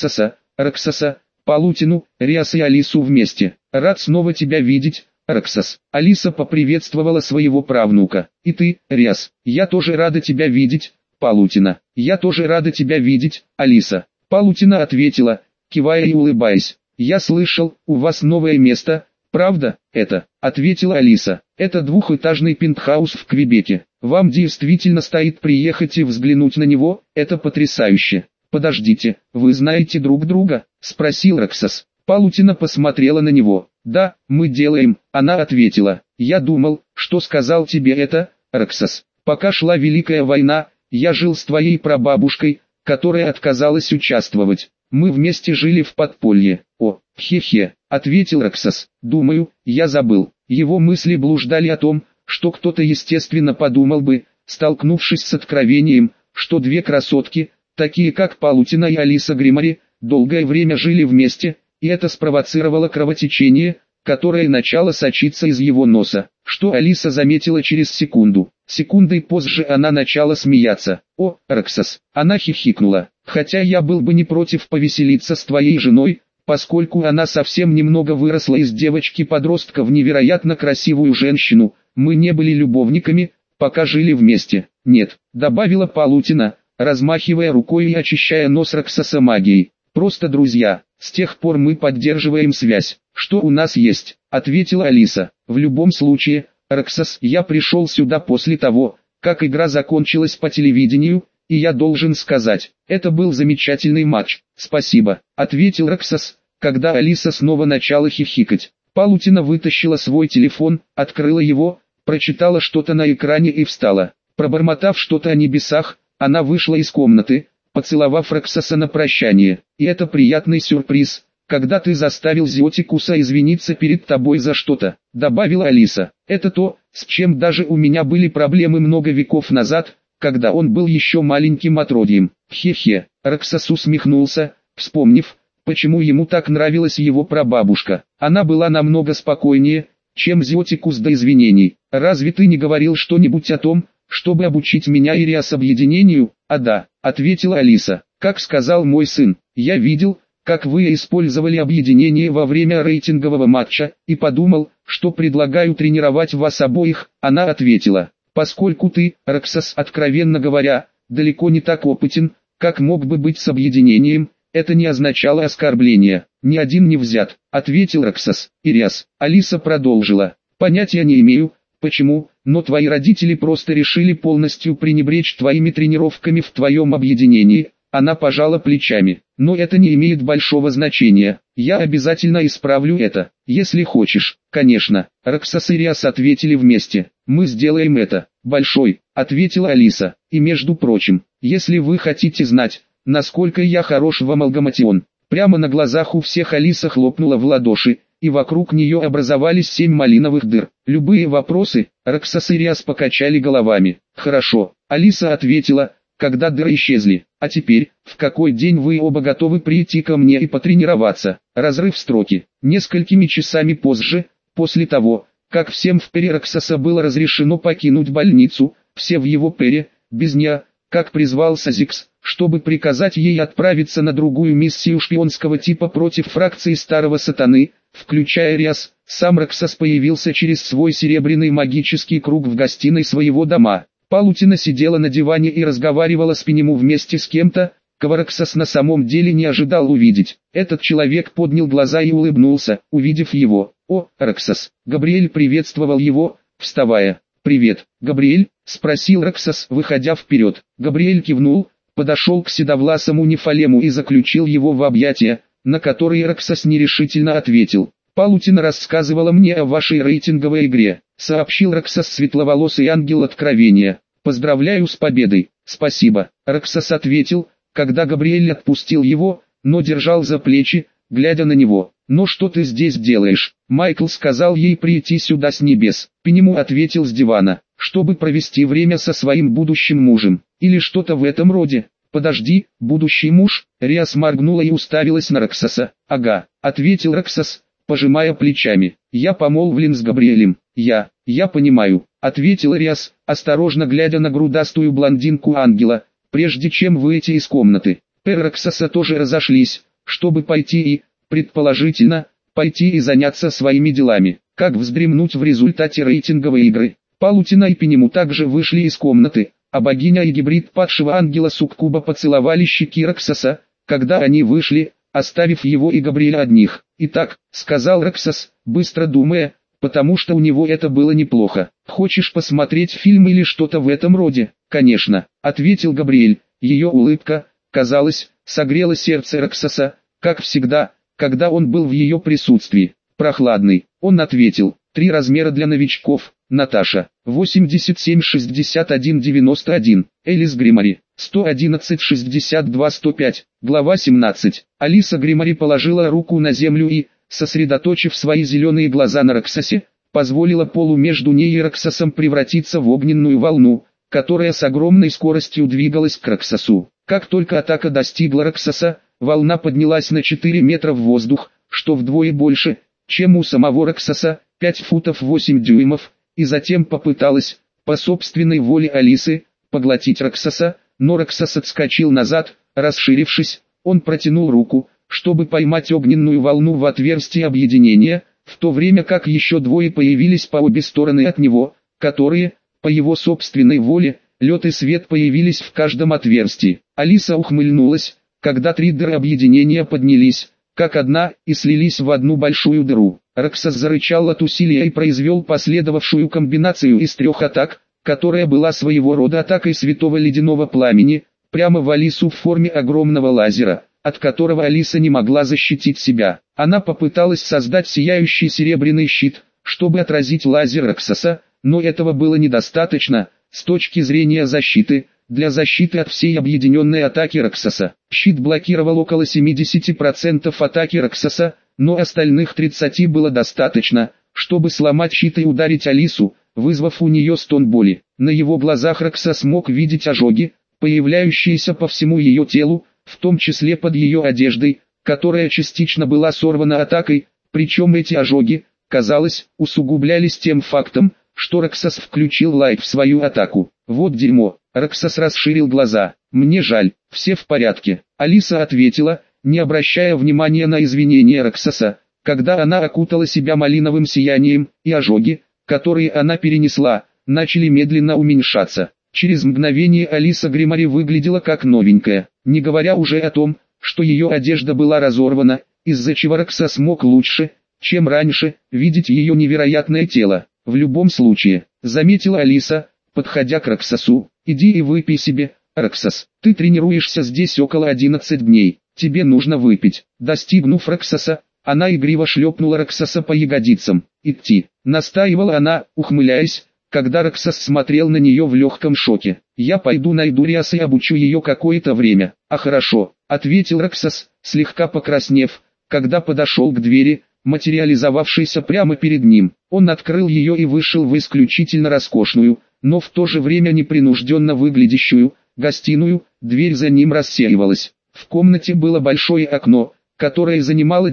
Роксоса, Палутину, Риас и Алису вместе. «Рад снова тебя видеть, Роксос». Алиса поприветствовала своего правнука. «И ты, Риас, я тоже рада тебя видеть, Палутина». «Я тоже рада тебя видеть, Алиса». Палутина ответила, кивая и улыбаясь. «Я слышал, у вас новое место, правда, это?» — ответила Алиса. «Это двухэтажный пентхаус в Квебеке. Вам действительно стоит приехать и взглянуть на него, это потрясающе». «Подождите, вы знаете друг друга?» — спросил Роксос. Палутина посмотрела на него. «Да, мы делаем», — она ответила. «Я думал, что сказал тебе это, Роксос. Пока шла Великая война, я жил с твоей прабабушкой, которая отказалась участвовать. Мы вместе жили в подполье». «О, хе-хе», — ответил Роксос. «Думаю, я забыл». Его мысли блуждали о том, что кто-то естественно подумал бы, столкнувшись с откровением, что две красотки, такие как Палутина и Алиса Гримари, долгое время жили вместе, и это спровоцировало кровотечение, которое начало сочиться из его носа, что Алиса заметила через секунду. Секундой позже она начала смеяться. «О, Роксос!» Она хихикнула. «Хотя я был бы не против повеселиться с твоей женой, поскольку она совсем немного выросла из девочки-подростка в невероятно красивую женщину, мы не были любовниками, пока жили вместе». «Нет», — добавила Палутина, размахивая рукой и очищая нос Роксоса магией. «Просто друзья, с тех пор мы поддерживаем связь». «Что у нас есть?» — ответила Алиса. «В любом случае, Роксос, я пришел сюда после того, как игра закончилась по телевидению, и я должен сказать, это был замечательный матч». «Спасибо», — ответил Роксос, когда Алиса снова начала хихикать. Палутина вытащила свой телефон, открыла его, прочитала что-то на экране и встала. Пробормотав что-то о небесах, она вышла из комнаты, поцеловав Роксоса на прощание. «И это приятный сюрприз, когда ты заставил Зиотикуса извиниться перед тобой за что-то», — добавила Алиса. «Это то, с чем даже у меня были проблемы много веков назад, когда он был еще маленьким отродьем». «Хе-хе», — Роксос усмехнулся, вспомнив, почему ему так нравилась его прабабушка. Она была намного спокойнее, чем Зиотикус до извинений. «Разве ты не говорил что-нибудь о том, чтобы обучить меня и Риас объединению?» «А да», — ответила Алиса. «Как сказал мой сын, я видел, как вы использовали объединение во время рейтингового матча, и подумал, что предлагаю тренировать вас обоих». Она ответила: «Поскольку ты, Роксос, откровенно говоря, далеко не так опытен, как мог бы быть с объединением, это не означало оскорбления». «Ни один не взят», — ответил Роксос. «И Риас». Алиса продолжила: «Понятия не имею, почему, но твои родители просто решили полностью пренебречь твоими тренировками в твоем объединении». Она пожала плечами. «Но это не имеет большого значения. Я обязательно исправлю это, если хочешь». «Конечно». Роксос и Риас ответили вместе. «Мы сделаем это». «Большой», — ответила Алиса. «И между прочим, если вы хотите знать, насколько я хорош в Амалгаматион». Прямо на глазах у всех Алиса хлопнула в ладоши, и вокруг нее образовались 7 малиновых дыр. «Любые вопросы?» Роксос и Риас покачали головами. «Хорошо», — Алиса ответила, когда дыры исчезли. «А теперь, в какой день вы оба готовы прийти ко мне и потренироваться?» Разрыв строки. Несколькими часами позже, после того, как всем в Пере Роксоса было разрешено покинуть больницу, все в его Пере, без нее, как призвался Зикс, чтобы приказать ей отправиться на другую миссию шпионского типа против фракции Старого Сатаны, включая Риас, сам Роксос появился через свой серебряный магический круг в гостиной своего дома. Палутина сидела на диване и разговаривала с Пенему вместе с кем-то, кого Роксос на самом деле не ожидал увидеть. Этот человек поднял глаза и улыбнулся, увидев его. «О, Роксос!» Габриэль приветствовал его, вставая. «Привет, Габриэль?» — спросил Роксос, выходя вперед. Габриэль кивнул, подошел к седовласому Нефалему и заключил его в объятия, на которые Роксос нерешительно ответил. «Палутина рассказывала мне о вашей рейтинговой игре», — сообщил Роксос светловолосый ангел откровения. «Поздравляю с победой». «Спасибо», — Роксос ответил, когда Габриэль отпустил его, но держал за плечи, глядя на него. «Но что ты здесь делаешь?» Майкл сказал ей прийти сюда с небес. Пенему ответил с дивана, чтобы провести время со своим будущим мужем, или что-то в этом роде. «Подожди, будущий муж?» Риас моргнула и уставилась на Роксаса. «Ага», ответил Роксас, пожимая плечами. «Я помолвлен с Габриэлем». Я понимаю», ответил Риас, осторожно глядя на грудастую блондинку ангела, прежде чем выйти из комнаты. Пэр Роксаса тоже разошлись, чтобы пойти и, предположительно, пойти и заняться своими делами. Как вздремнуть в результате рейтинговой игры. Палутина и Пенему также вышли из комнаты, а богиня и гибрид падшего ангела Суккуба поцеловали щеки Роксаса, когда они вышли, оставив его и Габриэля одних. «Итак», — сказал Роксас, быстро думая, потому что у него это было неплохо. «Хочешь посмотреть фильм или что-то в этом роде?» «Конечно», — ответил Габриэль. Ее улыбка, казалось, согрела сердце Роксаса, как всегда, когда он был в ее присутствии. «Прохладный», — он ответил. 3 размера для новичков. Наташа, 87-61-91, Элис Гримари, 111-62-105, глава 17. Алиса Гримари положила руку на землю и, сосредоточив свои зеленые глаза на Роксасе, позволила полу между ней и Роксасом превратиться в огненную волну, которая с огромной скоростью двигалась к Роксасу. Как только атака достигла Роксаса, волна поднялась на 4 метра в воздух, что вдвое больше, чем у самого Роксаса, 5 футов 8 дюймов, и затем попыталась, по собственной воле Алисы, поглотить Роксаса, но Роксас отскочил назад, расширившись, он протянул руку, чтобы поймать огненную волну в отверстие объединения, в то время как еще двое появились по обе стороны от него, которые, по его собственной воле, лед и свет появились в каждом отверстии. Алиса ухмыльнулась, когда 3 дыры объединения поднялись, как одна, и слились в одну большую дыру. Роксас зарычал от усилия и произвел последовавшую комбинацию из 3 атак, которая была своего рода атакой святого ледяного пламени, прямо в Алису в форме огромного лазера, от которого Алиса не могла защитить себя. Она попыталась создать сияющий серебряный щит, чтобы отразить лазер Роксаса, но этого было недостаточно, с точки зрения защиты, для защиты от всей объединенной атаки Роксаса. Щит блокировал около 70% атаки Роксаса, но остальных 30 было достаточно, чтобы сломать щит и ударить Алису, вызвав у нее стон боли. На его глазах Роксас мог видеть ожоги, появляющиеся по всему ее телу, в том числе под ее одеждой, которая частично была сорвана атакой, причем эти ожоги, казалось, усугублялись тем фактом, что Роксас включил лайт в свою атаку. «Вот дерьмо», Роксас расширил глаза. «Мне жаль, все в порядке». Алиса ответила, не обращая внимания на извинения Роксаса, когда она окутала себя малиновым сиянием, и ожоги, которые она перенесла, начали медленно уменьшаться. Через мгновение Алиса Гримари выглядела как новенькая, не говоря уже о том, что ее одежда была разорвана, из-за чего Роксас мог лучше, чем раньше, видеть ее невероятное тело. «В любом случае», заметила Алиса, подходя к Роксасу, «иди и выпей себе, Роксас, ты тренируешься здесь около 11 дней, тебе нужно выпить». Достигнув Роксаса, она игриво шлепнула Роксаса по ягодицам. «Идти», настаивала она, ухмыляясь, когда Роксас смотрел на нее в легком шоке. «Я пойду найду Риаса и обучу ее какое-то время». «А хорошо», ответил Роксас, слегка покраснев, когда подошел к двери, материализовавшейся прямо перед ним. Он открыл ее и вышел в исключительно роскошную, но в то же время непринужденно выглядящую, гостиную. Дверь за ним рассеивалась. В комнате было большое окно, которое занимало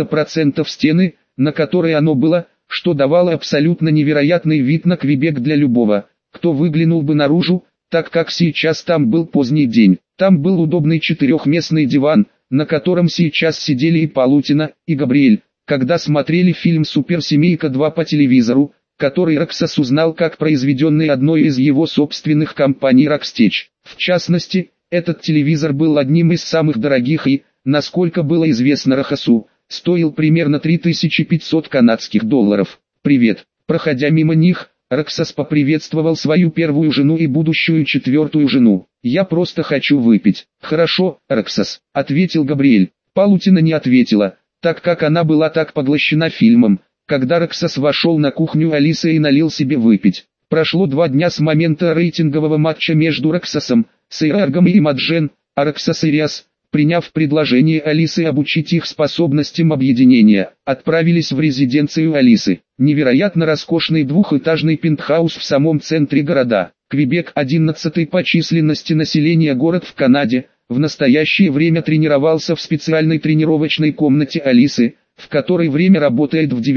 90% стены, на которой оно было, что давало абсолютно невероятный вид на Квебек для любого, кто выглянул бы наружу, так как сейчас там был поздний день. Там был удобный 4-местный диван, на котором сейчас сидели и Палутина, и Габриэль, когда смотрели фильм «Суперсемейка 2» по телевизору, который Роксас узнал как произведенный одной из его собственных компаний Rocksteady. В частности, этот телевизор был одним из самых дорогих и, насколько было известно Роксасу, стоил примерно 3500 канадских долларов. «Привет». Проходя мимо них, Роксас поприветствовал свою первую жену и будущую 4-ю жену. «Я просто хочу выпить». «Хорошо, Роксас», ответил Габриэль. Палутина не ответила, так как она была так поглощена фильмом, когда Роксас вошел на кухню Алисы и налил себе выпить. Прошло 2 дня с момента рейтингового матча между Роксасом, Сейраргом и Маджен, а Роксас и Риас, приняв предложение Алисы обучить их способностям объединения, отправились в резиденцию Алисы. Невероятно роскошный двухэтажный пентхаус в самом центре города. Квебек, 11-й по численности населения город в Канаде, в настоящее время тренировался в специальной тренировочной комнате Алисы, в которой время работает в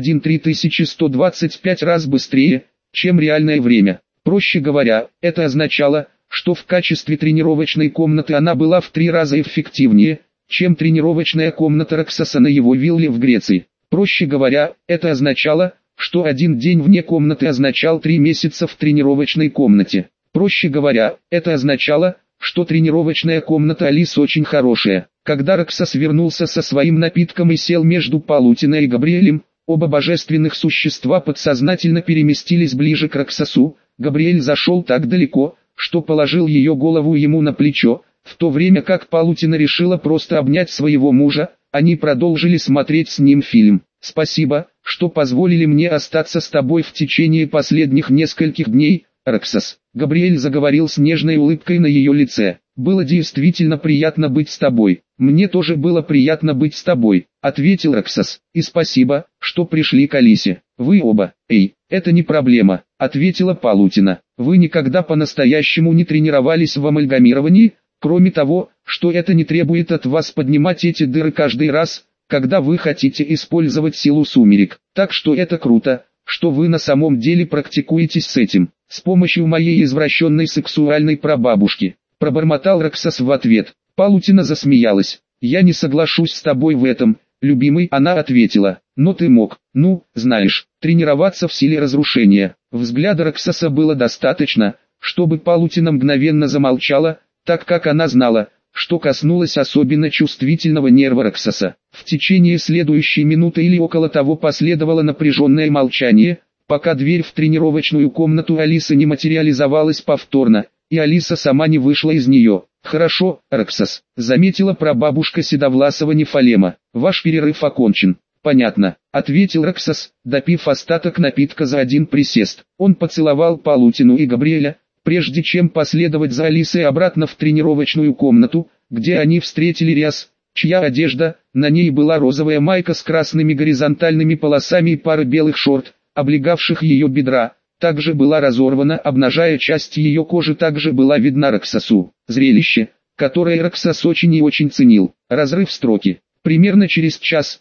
91,3125 раз быстрее, чем реальное время. Проще говоря, это означало, что в качестве тренировочной комнаты она была в 3 раза эффективнее, чем тренировочная комната Роксоса на его вилле в Греции. Проще говоря, это означало, что один день вне комнаты означал 3 месяца в тренировочной комнате. Проще говоря, это означало, что тренировочная комната Алисы очень хорошая. Когда Роксос вернулся со своим напитком и сел между Палутиной и Габриэлем, оба божественных существа подсознательно переместились ближе к Роксосу. Габриэль зашел так далеко, что положил ее голову ему на плечо, в то время как Палутина решила просто обнять своего мужа. Они продолжили смотреть с ним фильм. «Спасибо, что позволили мне остаться с тобой в течение последних нескольких дней, Роксос». Габриэль заговорил с нежной улыбкой на ее лице. «Было действительно приятно быть с тобой». «Мне тоже было приятно быть с тобой», — ответил Роксос. «И спасибо, что пришли к Алисе. Вы оба». «Эй, это не проблема», — ответила Палутина. «Вы никогда по-настоящему не тренировались в амальгамировании? Кроме того, что это не требует от вас поднимать эти дыры каждый раз, когда вы хотите использовать силу сумерек. Так что это круто, что вы на самом деле практикуетесь с этим, с помощью моей извращенной сексуальной прабабушки», — пробормотал Роксос в ответ. Палутина засмеялась. «Я не соглашусь с тобой в этом, любимый», — она ответила. «Но ты мог, знаешь, тренироваться в силе разрушения». Взгляда Роксоса было достаточно, чтобы Палутина мгновенно замолчала, так как она знала, что коснулось особенно чувствительного нерва Роксоса. В течение следующей минуты или около того последовало напряженное молчание, пока дверь в тренировочную комнату Алисы не материализовалась повторно, и Алиса сама не вышла из нее. «Хорошо, Роксос», — заметила прабабушка седовласого Нефалема. «Ваш перерыв окончен». «Понятно», — ответил Роксос, допив остаток напитка за один присест. Он поцеловал Палутину и Габриэля, прежде чем последовать за Алисой обратно в тренировочную комнату, где они встретили Риас, чья одежда, на ней была розовая майка с красными горизонтальными полосами и пара белых шорт, облегавших ее бедра, также была разорвана, обнажая часть ее кожи, также была видна Роксосу. Зрелище, которое Роксос очень и очень ценил. Разрыв строки. Примерно через час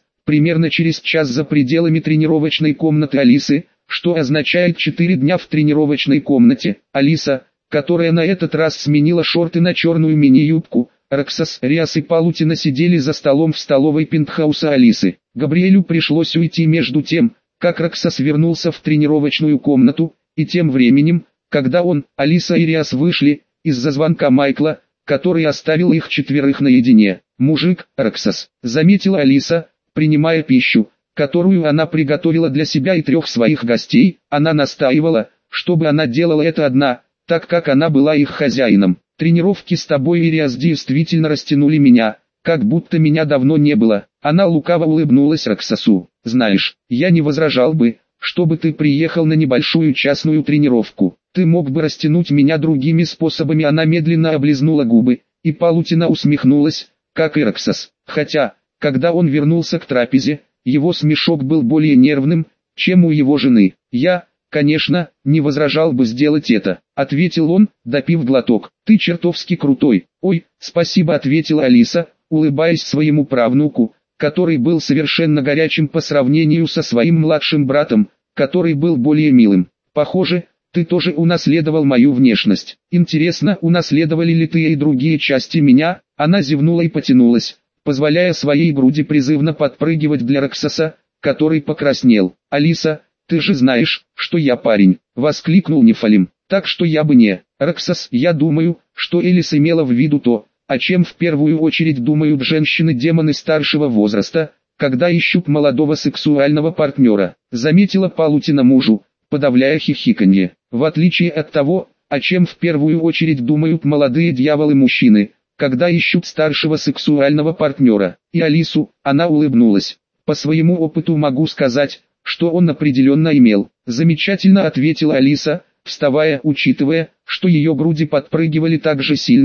за пределами тренировочной комнаты Алисы, что означает 4 дня в тренировочной комнате. Алиса, которая на этот раз сменила шорты на черную мини-юбку, Роксос, Риас и Палутина сидели за столом в столовой пентхауса Алисы. Габриэлю пришлось уйти между тем, как Роксос вернулся в тренировочную комнату, и тем временем, когда он, Алиса и Риас вышли, из-за звонка Майкла, который оставил их 4 наедине. «Мужик, Роксос», — заметила Алиса, принимая пищу, которую она приготовила для себя и 3 своих гостей. Она настаивала, чтобы она делала это одна, так как она была их хозяином. «Тренировки с тобой и Риас действительно растянули меня, как будто меня давно не было». Она лукаво улыбнулась Роксосу. «Знаешь, я не возражал бы, чтобы ты приехал на небольшую частную тренировку. Ты мог бы растянуть меня другими способами». Она медленно облизнула губы, и Палутина усмехнулась, как и Роксос. Хотя, когда он вернулся к трапезе, его смешок был более нервным, чем у его жены. «Я, конечно, не возражал бы сделать это», — ответил он, допив глоток. «Ты чертовски крутой». «Ой, спасибо», — ответила Алиса, улыбаясь своему правнуку, который был совершенно горячим по сравнению со своим младшим братом, который был более милым. «Похоже, ты тоже унаследовал мою внешность. Интересно, унаследовали ли ты и другие части меня?» Она зевнула и потянулась, позволяя своей груди призывно подпрыгивать для Роксоса, который покраснел. «Алиса, ты же знаешь, что я парень», — воскликнул Нефалим. «Так что я бы не...» «Роксос, я думаю, что Элис имела в виду то, о чем в первую очередь думают женщины-демоны старшего возраста, когда ищут молодого сексуального партнера», — заметила Палутина мужу, подавляя хихиканье. «В отличие от того, о чем в первую очередь думают молодые дьяволы-мужчины, когда ищут старшего сексуального партнера». И Алису, она улыбнулась. «По своему опыту могу сказать, что он определенно имел». «Замечательно», — ответила Алиса, вставая, учитывая, что ее груди подпрыгивали так же сильно,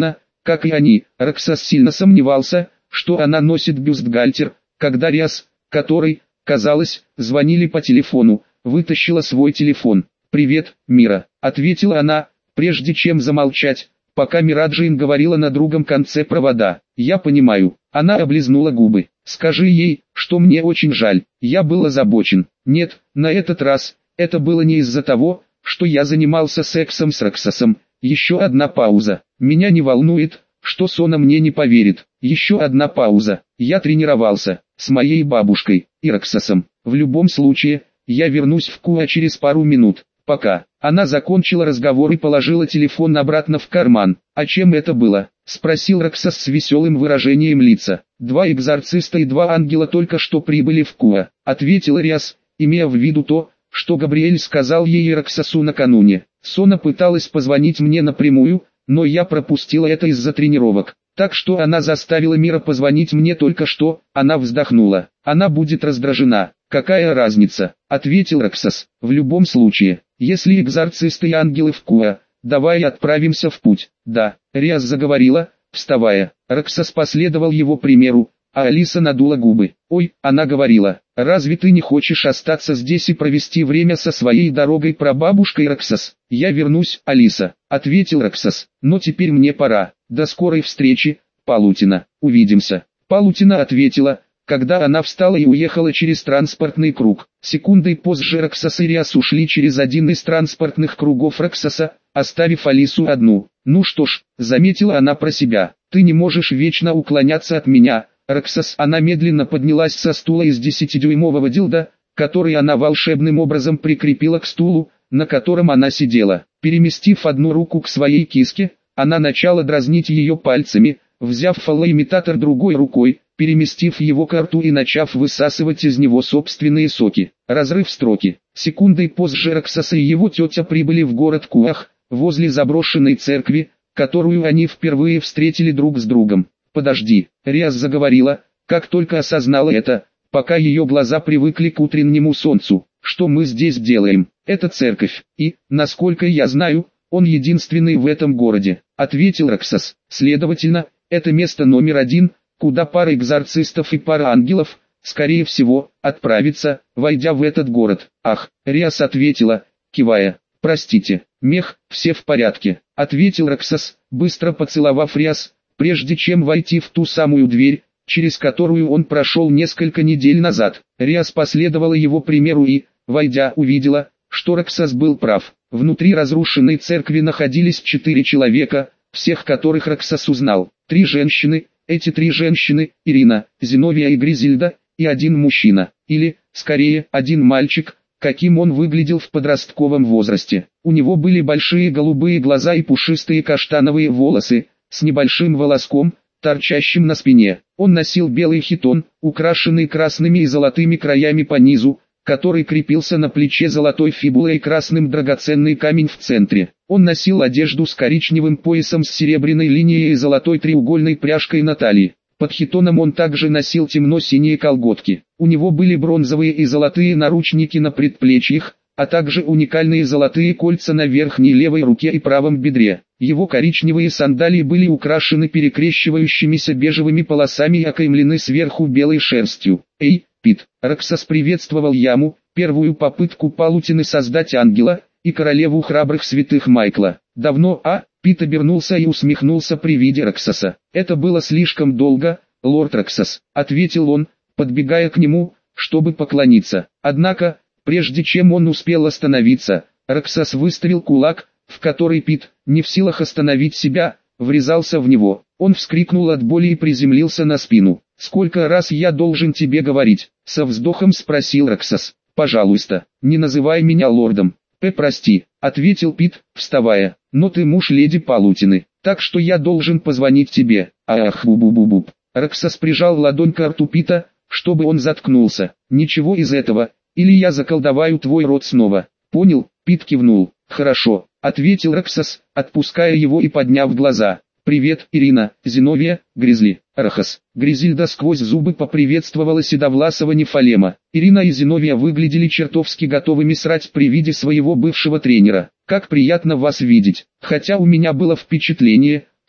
как и они. Роксос сильно сомневался, что она носит бюстгальтер, когда Риас, который, казалось, звонили по телефону, вытащила свой телефон. «Привет, Мира», — ответила она, прежде чем замолчать, пока Мираджин говорила на другом конце провода. «Я понимаю». Она облизнула губы. «Скажи ей, что мне очень жаль, я был озабочен». «Нет, на этот раз, это было не из-за того, что я занимался сексом с Роксосом». Еще одна пауза. «Меня не волнует, что Сона мне не поверит». Еще одна пауза. «Я тренировался, с моей бабушкой, и Роксосом. В любом случае, я вернусь в Куа через пару минут. Пока». Она закончила разговор и положила телефон обратно в карман. «А чем это было?» — спросил Роксос с веселым выражением лица. «Два экзорциста и два ангела только что прибыли в Куа», — ответил Риас, имея в виду то, что Габриэль сказал ей и Роксосу накануне. «Сона пыталась позвонить мне напрямую, но я пропустила это из-за тренировок. Так что она заставила Мира позвонить мне только что». Она вздохнула. «Она будет раздражена». «Какая разница?» — ответил Роксос. «В любом случае, если экзорцисты и ангелы в Куа, давай отправимся в путь». «Да», — Риас заговорила, вставая. Роксос последовал его примеру, а Алиса надула губы. «Ой», — она говорила, — «разве ты не хочешь остаться здесь и провести время со своей дорогой прабабушкой?» «Роксос, я вернусь, Алиса», — ответил Роксос. «Но теперь мне пора. До скорой встречи, Палутина. Увидимся». Палутина ответила, когда она встала и уехала через транспортный круг. Секундой позже Роксос и Риас ушли через один из транспортных кругов Роксоса, оставив Алису одну. «Ну что ж», — заметила она про себя, — «ты не можешь вечно уклоняться от меня, Роксос». Она медленно поднялась со стула из 10-дюймового дилда, который она волшебным образом прикрепила к стулу, на котором она сидела. Переместив одну руку к своей киске, она начала дразнить ее пальцами, взяв фалоимитатор другой рукой, переместив его к рту и начав высасывать из него собственные соки. Разрыв строки. Секундой позже Роксос и его тетя прибыли в город Куах, возле заброшенной церкви, которую они впервые встретили друг с другом. «Подожди», — Риас заговорила, как только осознала это, пока ее глаза привыкли к утреннему солнцу. «Что мы здесь делаем? Это церковь, и, насколько я знаю, он единственный в этом городе», — ответил Роксос. «Следовательно, это место номер один, куда пара экзорцистов и пара ангелов, скорее всего, отправится, войдя в этот город». «Ах», — Риас ответила, кивая. «Простите, мех, все в порядке», — ответил Роксос, быстро поцеловав Риас, прежде чем войти в ту самую дверь, через которую он прошел несколько недель назад. Риас последовала его примеру и, войдя, увидела, что Роксос был прав. Внутри разрушенной церкви находились 4 человека, всех которых Роксос узнал. 3 женщины, эти 3 женщины, Ирина, Зиновия и Гризильда, и один мужчина, или, скорее, один мальчик, каким он выглядел в подростковом возрасте. У него были большие голубые глаза и пушистые каштановые волосы, с небольшим волоском, торчащим на спине. Он носил белый хитон, украшенный красными и золотыми краями по низу, который крепился на плече золотой фибулой и красным драгоценный камень в центре. Он носил одежду с коричневым поясом с серебряной линией и золотой треугольной пряжкой на талии. Под хитоном он также носил темно-синие колготки. У него были бронзовые и золотые наручники на предплечьях, а также уникальные золотые кольца на верхней левой руке и правом бедре. Его коричневые сандалии были украшены перекрещивающимися бежевыми полосами и окаймлены сверху белой шерстью. «Эй, Пит!» Роксос приветствовал Яму, первую попытку Палутины создать ангела, и королеву храбрых святых Майкла. «Давно, а?» Пит обернулся и усмехнулся при виде Роксоса. «Это было слишком долго, лорд Роксос», — ответил он, подбегая к нему, чтобы поклониться. Однако, прежде чем он успел остановиться, Роксос выставил кулак, в который Пит, не в силах остановить себя, врезался в него. Он вскрикнул от боли и приземлился на спину. «Сколько раз я должен тебе говорить?» — со вздохом спросил Роксос. «Пожалуйста, не называй меня лордом». «Прости», — ответил Пит, вставая, — «но ты муж леди Палутины, так что я должен позвонить тебе». «Ах, бу-бу-бу-бу». Роксос прижал ладонь к рту Пита, чтобы он заткнулся. «Ничего из этого, или я заколдоваю твой рот снова». «Понял?» — Пит кивнул. «Хорошо», — ответил Роксос, отпуская его и подняв глаза. «Привет, Ирина, Зиновия, Гризли, Рахас». Гризильда сквозь зубы поприветствовала седовласого Нефалема. Ирина и Зиновия выглядели чертовски готовыми срать при виде своего бывшего тренера. «Как приятно вас видеть, хотя у меня было впечатление,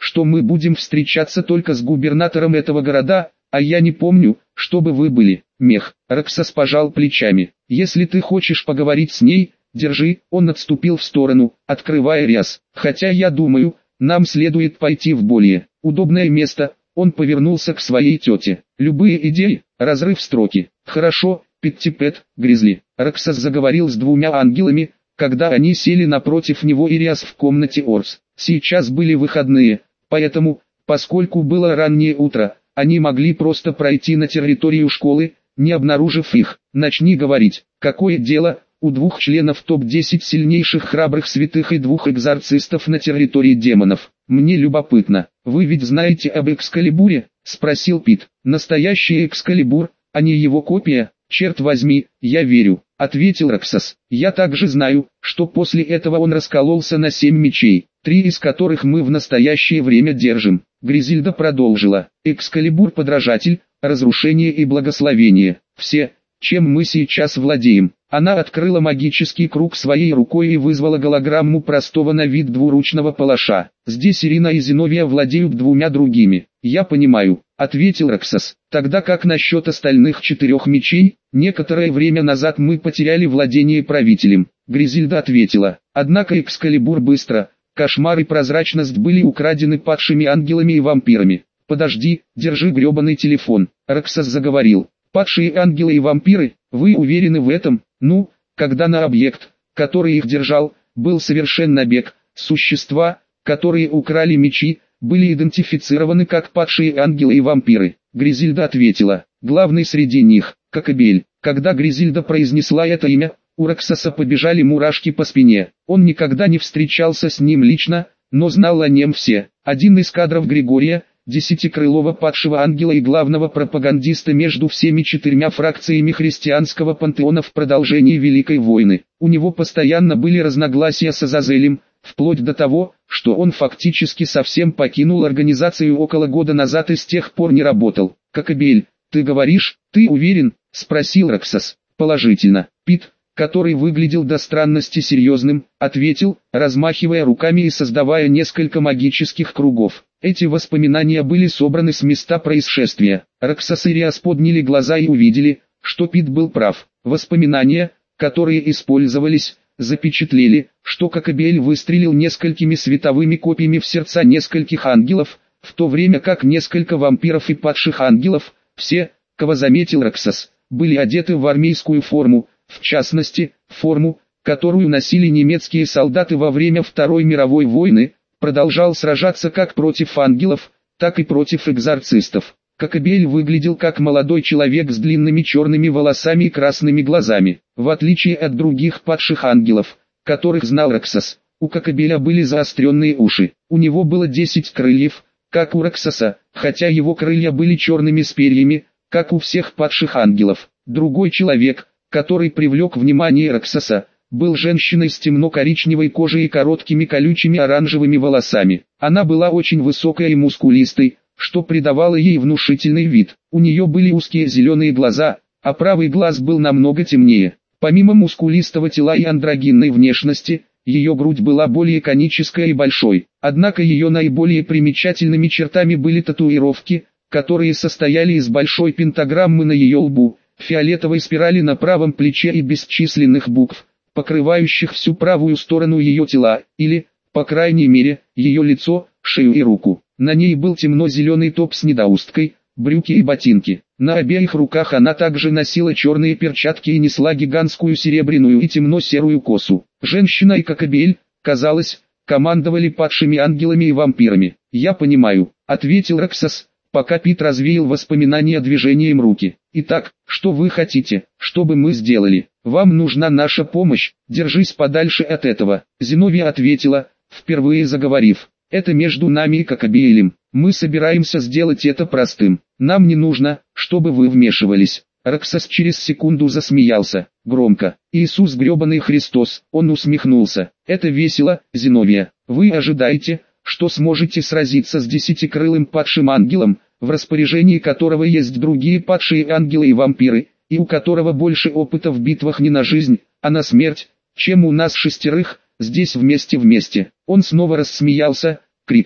что мы будем встречаться только с губернатором этого города, а я не помню, чтобы вы были. Мех. Роксас пожал плечами. Если ты хочешь поговорить с ней, держи. Он отступил в сторону, открывая ряс. Хотя я думаю, нам следует пойти в более удобное место. Он повернулся к своей тете. Любые идеи? Разрыв строки. Хорошо, Питтипэт, Гризли. Роксас заговорил с двумя ангелами, когда они сели напротив него и Риас в комнате Орс. Сейчас были выходные, поэтому, поскольку было раннее утро, они могли просто пройти на территорию школы, не обнаружив их. Начни говорить. Какое дело, у двух членов топ-10 сильнейших храбрых святых и двух экзорцистов на территории демонов. Мне любопытно, вы ведь знаете об Экскалибуре? Спросил Пит. Настоящий Экскалибур, а не его копия? Черт возьми, я верю, ответил Роксас. Я также знаю, что после этого он раскололся на 7 мечей, 3 из которых мы в настоящее время держим. Гризильда продолжила. Экскалибур подражатель, разрушение и благословение. Все, чем мы сейчас владеем. Она открыла магический круг своей рукой и вызвала голограмму простого на вид двуручного палаша. Здесь Ирина и Зиновия владеют двумя другими. Я понимаю, ответил Роксас. Тогда как насчет остальных 4 мечей? Некоторое время назад мы потеряли владение правителем. Гризильда ответила. Однако Экскалибур быстро, кошмар и прозрачность были украдены падшими ангелами и вампирами. Подожди, держи гребаный телефон. Роксас заговорил. Падшие ангелы и вампиры, вы уверены в этом? Ну, когда на объект, который их держал, был совершен набег, существа, которые украли мечи, были идентифицированы как падшие ангелы и вампиры. Гризильда ответила. Главный среди них, Кокобель. Когда Гризильда произнесла это имя, у Роксаса побежали мурашки по спине. Он никогда не встречался с ним лично, но знал о нем все. Один из кадров Григория, десятикрылого падшего ангела и главного пропагандиста между всеми 4 фракциями христианского пантеона в продолжении Великой войны. У него постоянно были разногласия с Азазелем, вплоть до того, что он фактически совсем покинул организацию около года назад и с тех пор не работал. «Кокобель, ты говоришь, ты уверен?» – спросил Роксас. «Положительно». Пит, который выглядел до странности серьезным, ответил, размахивая руками и создавая несколько магических кругов. Эти воспоминания были собраны с места происшествия. Роксас и Риас подняли глаза и увидели, что Пит был прав. Воспоминания, которые использовались, запечатлели, что Кокобель выстрелил несколькими световыми копьями в сердца нескольких ангелов, в то время как несколько вампиров и падших ангелов, все, кого заметил Роксас, были одеты в армейскую форму, в частности, форму, которую носили немецкие солдаты во время Второй мировой войны, продолжал сражаться как против ангелов, так и против экзорцистов. Кокобель выглядел как молодой человек с длинными черными волосами и красными глазами. В отличие от других падших ангелов, которых знал Роксас, у Кокобеля были заостренные уши. У него было 10 крыльев, как у Роксаса, хотя его крылья были черными с перьями, как у всех падших ангелов. Другой человек, который привлек внимание Роксаса, был женщиной с темно-коричневой кожей и короткими колючими оранжевыми волосами. Она была очень высокой и мускулистой, что придавало ей внушительный вид. У нее были узкие зеленые глаза, а правый глаз был намного темнее. Помимо мускулистого тела и андрогинной внешности, ее грудь была более конической и большой. Однако ее наиболее примечательными чертами были татуировки, которые состояли из большой пентаграммы на ее лбу, фиолетовой спирали на правом плече и бесчисленных букв, покрывающих всю правую сторону ее тела, или, по крайней мере, ее лицо, шею и руку. На ней был темно-зеленый топ с недоусткой, брюки и ботинки. На обеих руках она также носила черные перчатки и несла гигантскую серебряную и темно-серую косу. Женщина и Кокобель, казалось, командовали падшими ангелами и вампирами. «Я понимаю», — ответил Роксас, пока Пит развеял воспоминания движением руки. «Итак, что вы хотите, чтобы мы сделали? Вам нужна наша помощь, держись подальше от этого». Зиновия ответила, впервые заговорив. «Это между нами и Кокобелем. Мы собираемся сделать это простым. Нам не нужно, чтобы вы вмешивались». Роксас через секунду засмеялся, громко. «Иисус гребаный Христос!» Он усмехнулся. «Это весело, Зиновия. Вы ожидаете, что сможете сразиться с 10-крылым падшим ангелом, в распоряжении которого есть другие падшие ангелы и вампиры, и у которого больше опыта в битвах не на жизнь, а на смерть, чем у нас 6, здесь вместе. Он снова рассмеялся, крикнув: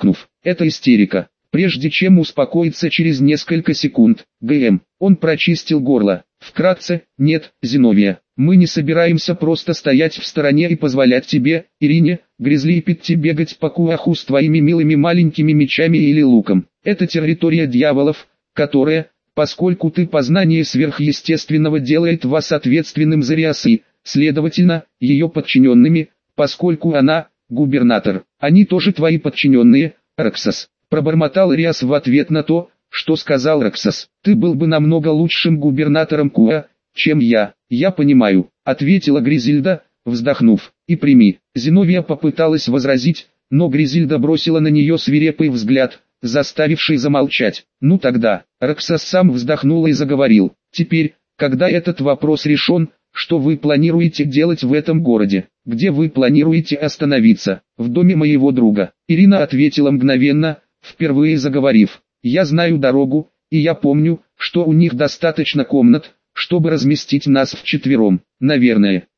Это истерика. Прежде чем успокоиться через несколько секунд, ГМ, он прочистил горло. Вкратце, нет, Зиновия, мы не собираемся просто стоять в стороне и позволять тебе, Ирине, Гризли и Питти бегать по Куаху с твоими милыми маленькими мечами или луком. Это территория дьяволов, которая, поскольку ты познание сверхъестественного делает вас ответственным за Риасы, следовательно, ее подчиненными, поскольку она, губернатор, они тоже твои подчиненные, Рексас. Пробормотал Риас в ответ на то, что сказал Рексас. Ты был бы намного лучшим губернатором Куа, чем я. Я понимаю, ответила Гризильда, вздохнув. И прими. Зиновия попыталась возразить, но Гризильда бросила на нее свирепый взгляд, заставивший замолчать. Ну тогда, Рексас сам вздохнул и заговорил. Теперь, когда этот вопрос решен, что вы планируете делать в этом городе? Где вы планируете остановиться? В доме моего друга. Ирина ответила мгновенно, впервые заговорив. Я знаю дорогу, и я помню, что у них достаточно комнат, чтобы разместить нас вчетвером. Наверное.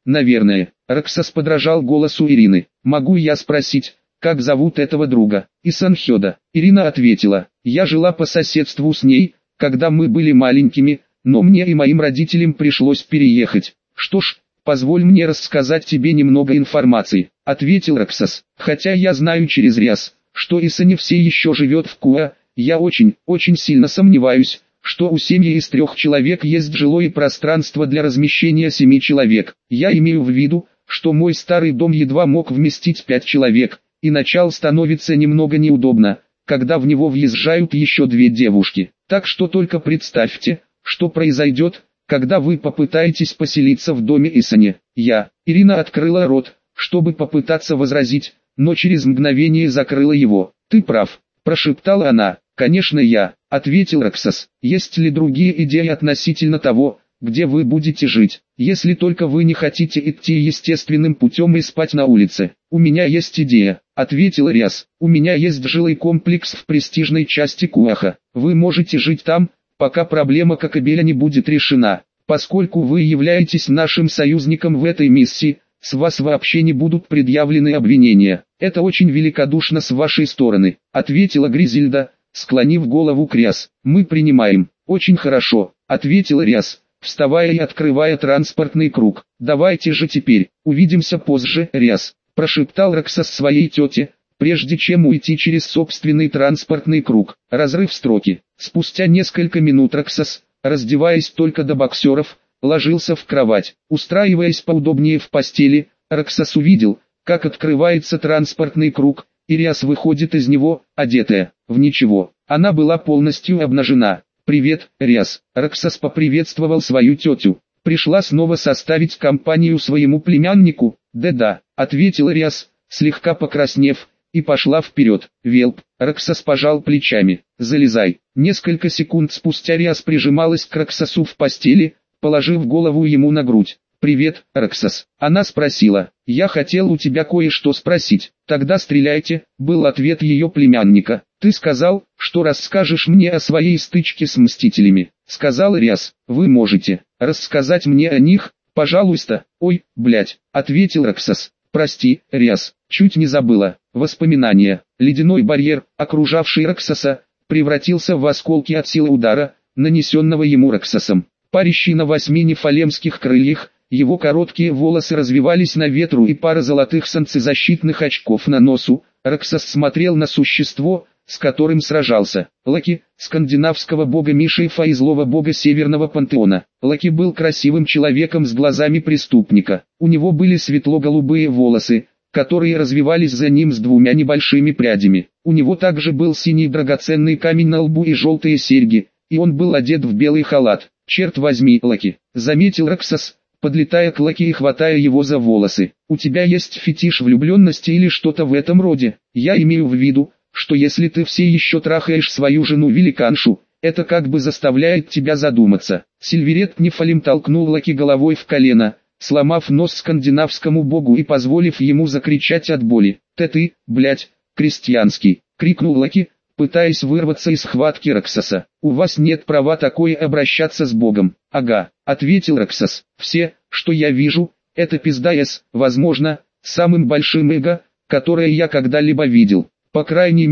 Рексас подражал голосу Ирины. Могу я спросить, как зовут этого друга? Исанхёда. Ирина ответила. Я жила по соседству с ней, когда мы были маленькими, но мне и моим родителям пришлось переехать. Что ж, позволь мне рассказать тебе немного информации, ответил Рексас. Хотя я знаю через Риас, что Исани все еще живет в Куа, я очень сильно сомневаюсь, что у семьи из 3 человек есть жилое пространство для размещения 7 человек. Я имею в виду, что мой старый дом едва мог вместить 5 человек, и начал становится немного неудобно, когда в него въезжают еще 2 девушки. Так что только представьте, что произойдет, когда вы попытаетесь поселиться в доме Исани. Ирина открыла рот, чтобы попытаться возразить, но через мгновение закрыла его. Ты прав, прошептала она. Конечно ответил Рексас. Есть ли другие идеи относительно того, где вы будете жить, если только вы не хотите идти естественным путем и спать на улице? У меня есть идея, ответил Риас. У меня есть жилой комплекс в престижной части Куаха. Вы можете жить там, пока проблема Кокобеля не будет решена. Поскольку вы являетесь нашим союзником в этой миссии, с вас вообще не будут предъявлены обвинения. Это очень великодушно с вашей стороны, ответила Гризильда, склонив голову к Риас. Мы принимаем. Очень хорошо, ответил Риас, вставая и открывая транспортный круг. Давайте же теперь, увидимся позже, Риас, прошептал Рексас своей тете, прежде чем уйти через собственный транспортный круг. Разрыв строки. Спустя несколько минут Рексас, раздеваясь только до боксеров, ложился в кровать. Устраиваясь поудобнее в постели, Рексас увидел, как открывается транспортный круг, и Риас выходит из него, одетая в ничего. Она была полностью обнажена. «Привет, Риас!» Рексас поприветствовал свою тетю. «Пришла снова составить компанию своему племяннику?» «Да», ответил Риас, слегка покраснев, и пошла вперед. «Велп!» Рексас пожал плечами. «Залезай!» Несколько секунд спустя Риас прижималась к Рексасу в постели, положив голову ему на грудь. «Привет, Рексас!» Она спросила. «Я хотел у тебя кое-что спросить». «Тогда стреляйте», был ответ ее племянника. «Ты сказал, что расскажешь мне о своей стычке с Мстителями», сказал Риас. «Вы можете рассказать мне о них, пожалуйста?» «Ой, блять», ответил Рексас. «Прости, Риас, чуть не забыла». Воспоминания. Ледяной барьер, окружавший Рексаса, превратился в осколки от силы удара, нанесенного ему Рексасом. Парящий на 8 нефалемских крыльях, его короткие волосы развивались на ветру и пара золотых солнцезащитных очков на носу. Рексас смотрел на существо, с которым сражался. Локи, скандинавского бога Мишейфа и злого бога Северного пантеона. Локи был красивым человеком с глазами преступника. У него были светло-голубые волосы, которые развивались за ним с 2 небольшими прядями. У него также был синий драгоценный камень на лбу и желтые серьги, и он был одет в белый халат. «Черт возьми, Локи», заметил Рексас, подлетая к Локи и хватая его за волосы. «У тебя есть фетиш влюбленности или что-то в этом роде? Я имею в виду, что если ты все еще трахаешь свою жену-великаншу, это как бы заставляет тебя задуматься». Сильверет Нефалим толкнул Локи головой в колено, сломав нос скандинавскому богу и позволив ему закричать от боли. «Ты, блядь, крестьянский!» — крикнул Локи, пытаясь вырваться из схватки Рексаса. «У вас нет права такое обращаться с богом». «Ага», — ответил Рексас. «Все, что я вижу, это пизда с, возможно, самым большим эго, которое я когда-либо видел. По крайней мере,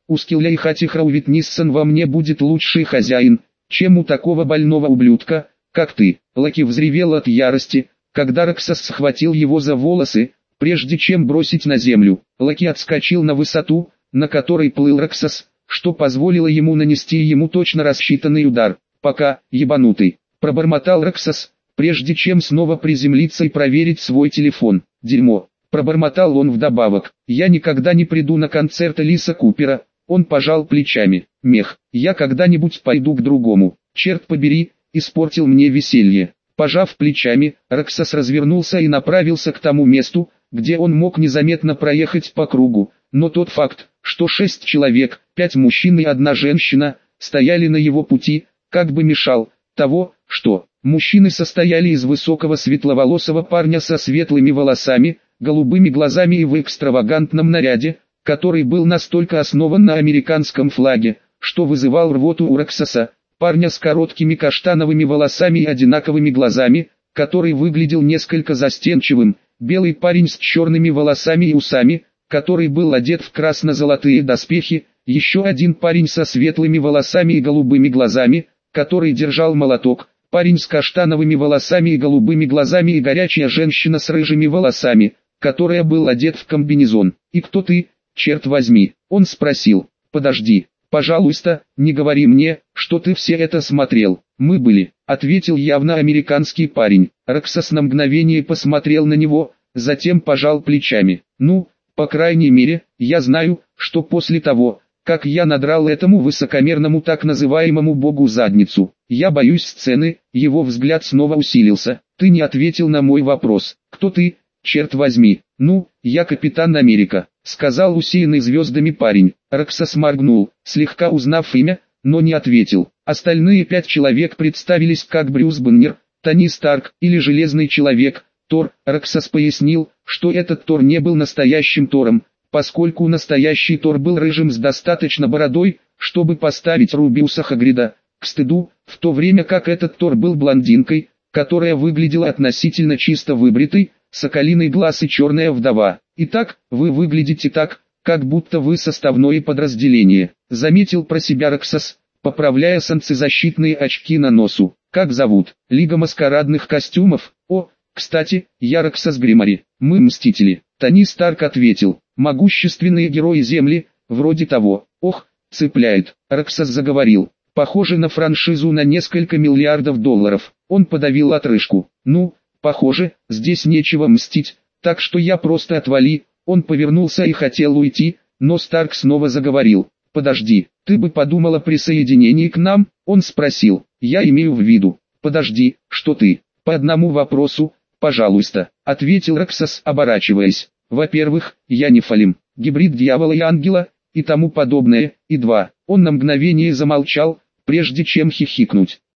у Скилля и Хатихрау ведь Ниссан во мне будет лучший хозяин, чем у такого больного ублюдка, как ты. Лаки взревел от ярости, когда Роксас схватил его за волосы, прежде чем бросить на землю. Лаки отскочил на высоту, на которой плыл Роксас, что позволило ему нанести ему точно рассчитанный удар. «Пока, ебанутый», — пробормотал Роксас, прежде чем снова приземлиться и проверить свой телефон. «Дерьмо», — пробормотал он вдобавок. «Я никогда не приду на концерт Элиса Купера». Он пожал плечами. «Мех, я когда-нибудь пойду к другому. Черт побери, испортил мне веселье». Пожав плечами, Роксас развернулся и направился к тому месту, где он мог незаметно проехать по кругу, но тот факт, что 6 человек, 5 мужчин и 1 женщина, стояли на его пути, как бы мешал того, что мужчины состояли из высокого светловолосого парня со светлыми волосами, голубыми глазами и в экстравагантном наряде, который был настолько основан на американском флаге, что вызывал рвоту у Роксаса, парня с короткими каштановыми волосами и одинаковыми глазами, который выглядел несколько застенчивым, белый парень с черными волосами и усами, который был одет в красно-золотые доспехи, еще один парень со светлыми волосами и голубыми глазами, который держал молоток, парень с каштановыми волосами и голубыми глазами и горячая женщина с рыжими волосами, которая был одет в комбинезон. «И кто ты, черт возьми?» Он спросил. «Подожди, пожалуйста, не говори мне, что ты все это смотрел». «Мы были», — ответил явно американский парень. Роксас на мгновение посмотрел на него, затем пожал плечами. «Ну, по крайней мере, я знаю, что после того, как я надрал этому высокомерному так называемому богу задницу, я боюсь сцены». Его взгляд снова усилился. «Ты не ответил на мой вопрос. Кто ты, черт возьми?» «Ну, я капитан Америка», — сказал усеянный звездами парень. Роксас моргнул, слегка узнав имя, но не ответил. Остальные 5 человек представились как Брюс Баннер, Тони Старк или Железный Человек, Тор. Роксас пояснил, что этот Тор не был настоящим Тором, поскольку настоящий Тор был рыжим с достаточно бородой, чтобы поставить Рубиуса Хагрида к стыду, в то время как этот Тор был блондинкой, которая выглядела относительно чисто выбритой, соколиный глаз и черная вдова. «Итак, вы выглядите так, как будто вы составное подразделение», — заметил про себя Роксас, поправляя солнцезащитные очки на носу. «Как зовут? Лига маскарадных костюмов? О, кстати, я Роксас Гримари. Мы мстители». Тони Старк ответил. «Могущественные герои Земли, вроде того». «Ох, цепляет», — Роксас заговорил. «Похоже на франшизу на несколько миллиардов долларов». Он подавил отрыжку. «Ну, похоже, здесь нечего мстить, так что я просто отвали». Он повернулся и хотел уйти, но Старк снова заговорил. «Подожди, ты бы подумал о присоединении к нам?» Он спросил. «Я имею в виду». «Подожди, что ты?» «По одному вопросу, пожалуйста», — ответил Роксас, оборачиваясь. «Во-первых, я нефалим, гибрид дьявола и ангела, и тому подобное, и 2». Он на мгновение замолчал, прежде чем хихикнуть.